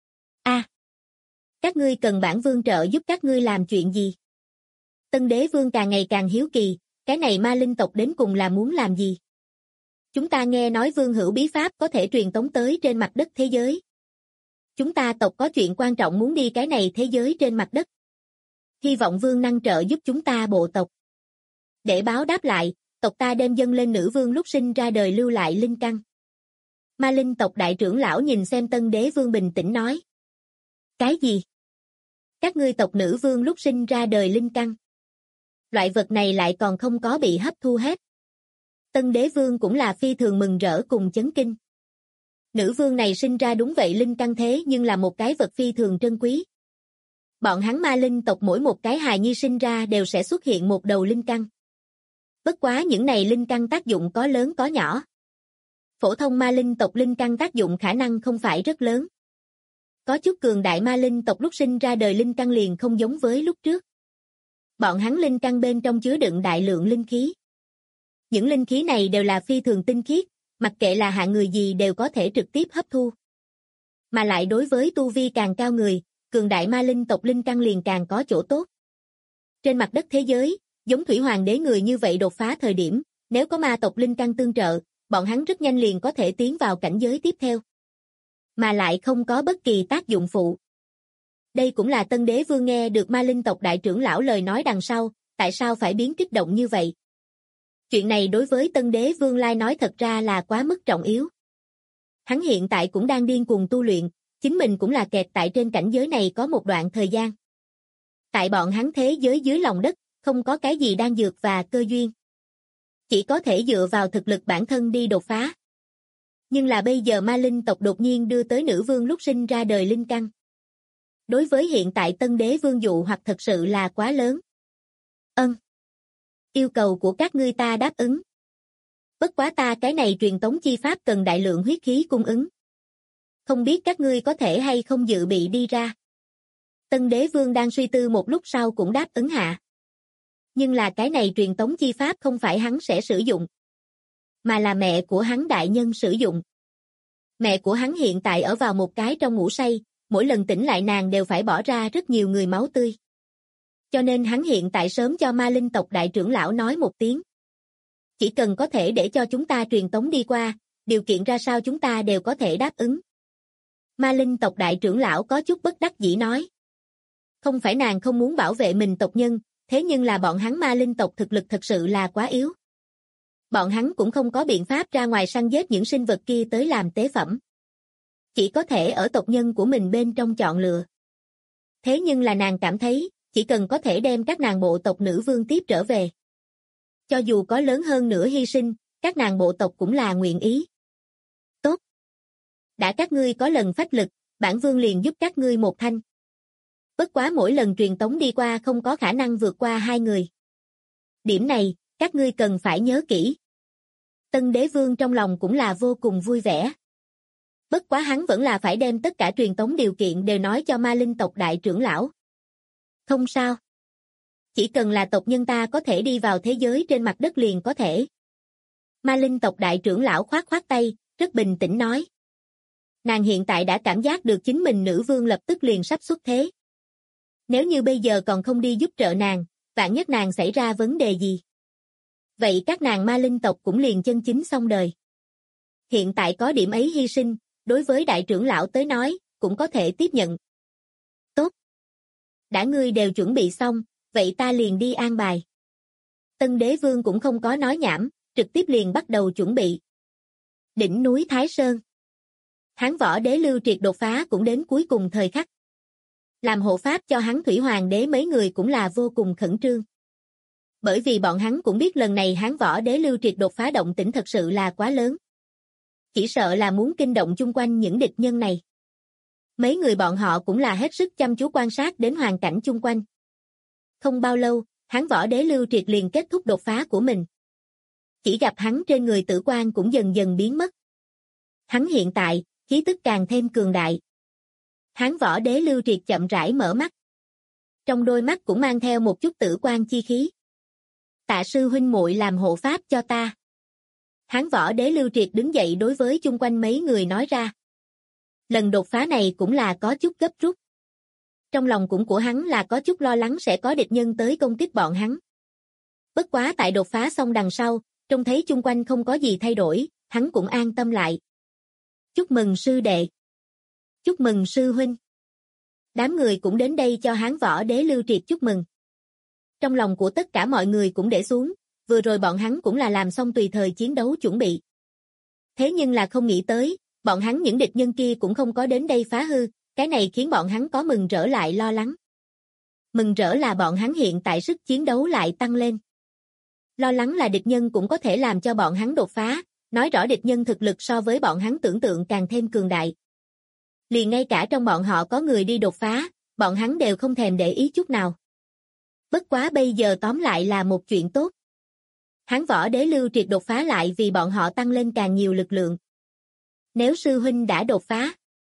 Các ngươi cần bản vương trợ giúp các ngươi làm chuyện gì? Tân Đế Vương càng ngày càng hiếu kỳ, cái này Ma Linh tộc đến cùng là muốn làm gì? Chúng ta nghe nói vương hữu bí pháp có thể truyền tống tới trên mặt đất thế giới. Chúng ta tộc có chuyện quan trọng muốn đi cái này thế giới trên mặt đất. Hy vọng vương năng trợ giúp chúng ta bộ tộc. Để báo đáp lại, tộc ta đem dâng lên nữ vương lúc sinh ra đời lưu lại linh căn. Ma Linh tộc đại trưởng lão nhìn xem Tân Đế Vương bình tĩnh nói. Cái gì? Các ngươi tộc nữ vương lúc sinh ra đời linh căn. Loại vật này lại còn không có bị hấp thu hết. Tân Đế Vương cũng là phi thường mừng rỡ cùng chấn kinh. Nữ vương này sinh ra đúng vậy linh căn thế nhưng là một cái vật phi thường trân quý. Bọn hắn Ma Linh tộc mỗi một cái hài nhi sinh ra đều sẽ xuất hiện một đầu linh căn. Bất quá những này linh căn tác dụng có lớn có nhỏ. Phổ thông Ma Linh tộc linh căn tác dụng khả năng không phải rất lớn. Có chút cường đại Ma Linh tộc lúc sinh ra đời linh căn liền không giống với lúc trước. Bọn hắn linh căn bên trong chứa đựng đại lượng linh khí. Những linh khí này đều là phi thường tinh khiết, mặc kệ là hạng người gì đều có thể trực tiếp hấp thu. Mà lại đối với tu vi càng cao người, cường đại Ma Linh tộc linh căn liền càng có chỗ tốt. Trên mặt đất thế giới, giống Thủy Hoàng đế người như vậy đột phá thời điểm, nếu có ma tộc linh căn tương trợ, bọn hắn rất nhanh liền có thể tiến vào cảnh giới tiếp theo. Mà lại không có bất kỳ tác dụng phụ. Đây cũng là Tân Đế Vương nghe được Ma Linh tộc đại trưởng lão lời nói đằng sau, tại sao phải biến kích động như vậy. Chuyện này đối với Tân Đế Vương lai nói thật ra là quá mức trọng yếu. Hắn hiện tại cũng đang điên cuồng tu luyện, chính mình cũng là kẹt tại trên cảnh giới này có một đoạn thời gian. Tại bọn hắn thế giới dưới lòng đất, không có cái gì đan dược và cơ duyên. Chỉ có thể dựa vào thực lực bản thân đi đột phá. Nhưng là bây giờ ma linh tộc đột nhiên đưa tới nữ vương lúc sinh ra đời linh căn. Đối với hiện tại tân đế vương dụ hoặc thật sự là quá lớn. Yêu cầu của các ngươi ta đáp ứng. Bất quá ta cái này truyền tống chi pháp cần đại lượng huyết khí cung ứng. Không biết các ngươi có thể hay không dự bị đi ra. Tân đế vương đang suy tư một lúc sau cũng đáp ứng hạ. Nhưng là cái này truyền tống chi pháp không phải hắn sẽ sử dụng. Mà là mẹ của hắn đại nhân sử dụng. Mẹ của hắn hiện tại ở vào một cái trong ngủ say, mỗi lần tỉnh lại nàng đều phải bỏ ra rất nhiều người máu tươi. Cho nên hắn hiện tại sớm cho ma linh tộc đại trưởng lão nói một tiếng. Chỉ cần có thể để cho chúng ta truyền tống đi qua, điều kiện ra sao chúng ta đều có thể đáp ứng. Ma linh tộc đại trưởng lão có chút bất đắc dĩ nói. Không phải nàng không muốn bảo vệ mình tộc nhân, thế nhưng là bọn hắn ma linh tộc thực lực thật sự là quá yếu. Bọn hắn cũng không có biện pháp ra ngoài săn giết những sinh vật kia tới làm tế phẩm. Chỉ có thể ở tộc nhân của mình bên trong chọn lựa. Thế nhưng là nàng cảm thấy, chỉ cần có thể đem các nàng bộ tộc nữ vương tiếp trở về. Cho dù có lớn hơn nữa hy sinh, các nàng bộ tộc cũng là nguyện ý. Tốt. Đã các ngươi có lần phách lực, bản vương liền giúp các ngươi một thanh. Bất quá mỗi lần truyền tống đi qua không có khả năng vượt qua 2 người. Điểm này, các ngươi cần phải nhớ kỹ. Tân đế vương trong lòng cũng là vô cùng vui vẻ. Bất quá hắn vẫn là phải đem tất cả truyền tống điều kiện đều nói cho ma linh tộc đại trưởng lão. Không sao. Chỉ cần là tộc nhân ta có thể đi vào thế giới trên mặt đất liền có thể. Ma linh tộc đại trưởng lão khoát khoát tay, rất bình tĩnh nói. Nàng hiện tại đã cảm giác được chính mình nữ vương lập tức liền sắp xuất thế. Nếu như bây giờ còn không đi giúp trợ nàng, vạn nhất nàng xảy ra vấn đề gì. Vậy các nàng ma linh tộc cũng liền chân chính xong đời. Hiện tại có điểm ấy hy sinh, đối với đại trưởng lão tới nói, cũng có thể tiếp nhận. Tốt. Đã ngươi đều chuẩn bị xong, vậy ta liền đi an bài. Tân đế vương cũng không có nói nhảm, trực tiếp liền bắt đầu chuẩn bị. Đỉnh núi Thái Sơn. Hán võ đế Lưu Triệt đột phá cũng đến cuối cùng thời khắc. Làm hộ pháp cho hắn Thủy Hoàng đế mấy người cũng là vô cùng khẩn trương. Bởi vì bọn hắn cũng biết lần này Hán võ đế Lưu Triệt đột phá động tĩnh thật sự là quá lớn. Chỉ sợ là muốn kinh động chung quanh những địch nhân này. Mấy người bọn họ cũng là hết sức chăm chú quan sát đến hoàn cảnh chung quanh. Không bao lâu, Hán võ đế Lưu Triệt liền kết thúc đột phá của mình. Chỉ gặp hắn trên người tử quan cũng dần dần biến mất. Hắn hiện tại, khí tức càng thêm cường đại. Hán võ đế Lưu Triệt chậm rãi mở mắt. Trong đôi mắt cũng mang theo một chút tử quan chi khí. Tạ sư huynh muội làm hộ pháp cho ta. Hán võ đế Lưu Triệt đứng dậy đối với chung quanh mấy người nói ra. Lần đột phá này cũng là có chút gấp rút. Trong lòng cũng của hắn là có chút lo lắng sẽ có địch nhân tới công kích bọn hắn. Bất quá tại đột phá xong đằng sau, trông thấy chung quanh không có gì thay đổi, hắn cũng an tâm lại. Chúc mừng sư đệ. Chúc mừng sư huynh. Đám người cũng đến đây cho Hán võ đế Lưu Triệt chúc mừng. Trong lòng của tất cả mọi người cũng để xuống, vừa rồi bọn hắn cũng là làm xong tùy thời chiến đấu chuẩn bị. Thế nhưng là không nghĩ tới, bọn hắn những địch nhân kia cũng không có đến đây phá hư, cái này khiến bọn hắn có mừng rỡ lại lo lắng. Mừng rỡ là bọn hắn hiện tại sức chiến đấu lại tăng lên. Lo lắng là địch nhân cũng có thể làm cho bọn hắn đột phá, nói rõ địch nhân thực lực so với bọn hắn tưởng tượng càng thêm cường đại. Liền ngay cả trong bọn họ có người đi đột phá, bọn hắn đều không thèm để ý chút nào. Bất quá bây giờ tóm lại là một chuyện tốt. Hán võ đế Lưu Triệt đột phá lại vì bọn họ tăng lên càng nhiều lực lượng. Nếu sư huynh đã đột phá,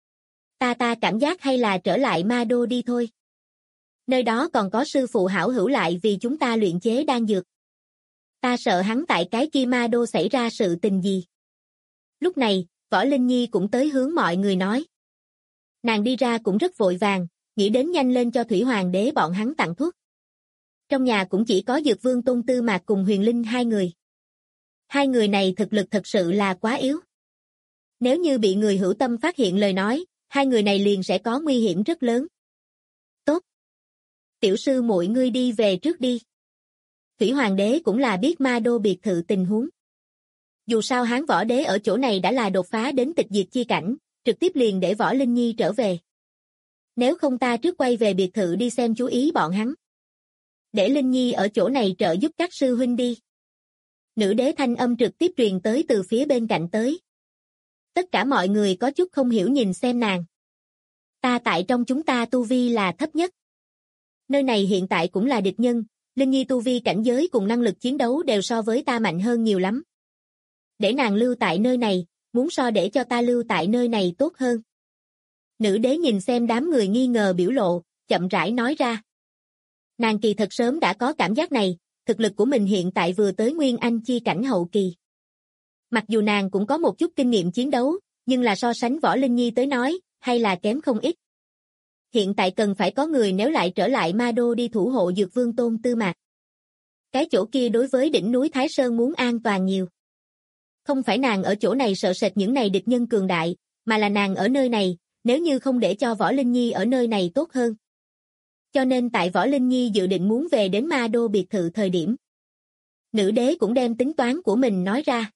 ta cảm giác hay là trở lại Ma Đô đi thôi. Nơi đó còn có sư phụ hảo hữu lại vì chúng ta luyện chế đan dược. Ta sợ hắn tại cái kia Ma Đô xảy ra sự tình gì. Lúc này, Võ Linh Nhi cũng tới hướng mọi người nói. Nàng đi ra cũng rất vội vàng, nghĩ đến nhanh lên cho Thủy Hoàng đế bọn hắn tặng thuốc. Trong nhà cũng chỉ có Dược Vương Tôn Tư Mạc cùng Huyền Linh hai người. Hai người này thực lực thật sự là quá yếu. Nếu như bị người hữu tâm phát hiện lời nói, hai người này liền sẽ có nguy hiểm rất lớn. Tốt. Tiểu sư muội ngươi đi về trước đi. Thủy Hoàng đế cũng là biết Ma Đô biệt thự tình huống. Dù sao Hán võ đế ở chỗ này đã là đột phá đến tịch diệt chi cảnh, trực tiếp liền để Võ Linh Nhi trở về. Nếu không ta trước quay về biệt thự đi xem chú ý bọn hắn. Để Linh Nhi ở chỗ này trợ giúp các sư huynh đi. Nữ đế thanh âm trực tiếp truyền tới từ phía bên cạnh tới. Tất cả mọi người có chút không hiểu nhìn xem nàng. Ta tại trong chúng ta tu vi là thấp nhất. Nơi này hiện tại cũng là địch nhân, Linh Nhi tu vi cảnh giới cùng năng lực chiến đấu đều so với ta mạnh hơn nhiều lắm. Để nàng lưu tại nơi này, muốn so để cho ta lưu tại nơi này tốt hơn. Nữ đế nhìn xem đám người nghi ngờ biểu lộ, chậm rãi nói ra. Nàng kỳ thật sớm đã có cảm giác này, thực lực của mình hiện tại vừa tới Nguyên Anh chi cảnh hậu kỳ. Mặc dù nàng cũng có một chút kinh nghiệm chiến đấu, nhưng là so sánh Võ Linh Nhi tới nói, hay là kém không ít. Hiện tại cần phải có người nếu lại trở lại Ma Đô đi thủ hộ Dược Vương Tôn Tư Mạc. Cái chỗ kia đối với đỉnh núi Thái Sơn muốn an toàn nhiều. Không phải nàng ở chỗ này sợ sệt những này địch nhân cường đại, mà là nàng ở nơi này, nếu như không để cho Võ Linh Nhi ở nơi này tốt hơn. Cho nên tại Võ Linh Nhi dự định muốn về đến Ma Đô biệt thự thời điểm. Nữ đế cũng đem tính toán của mình nói ra.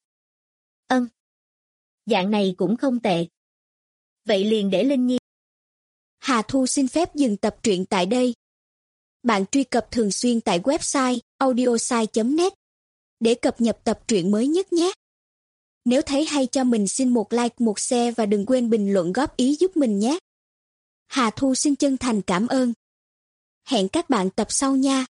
Dạng này cũng không tệ. Vậy liền để Linh Nhi. Hà Thu xin phép dừng tập truyện tại đây. Bạn truy cập thường xuyên tại website audiosai.net để cập nhật tập truyện mới nhất nhé. Nếu thấy hay cho mình xin một like, một share và đừng quên bình luận góp ý giúp mình nhé. Hà Thu xin chân thành cảm ơn. Hẹn các bạn tập sau nha.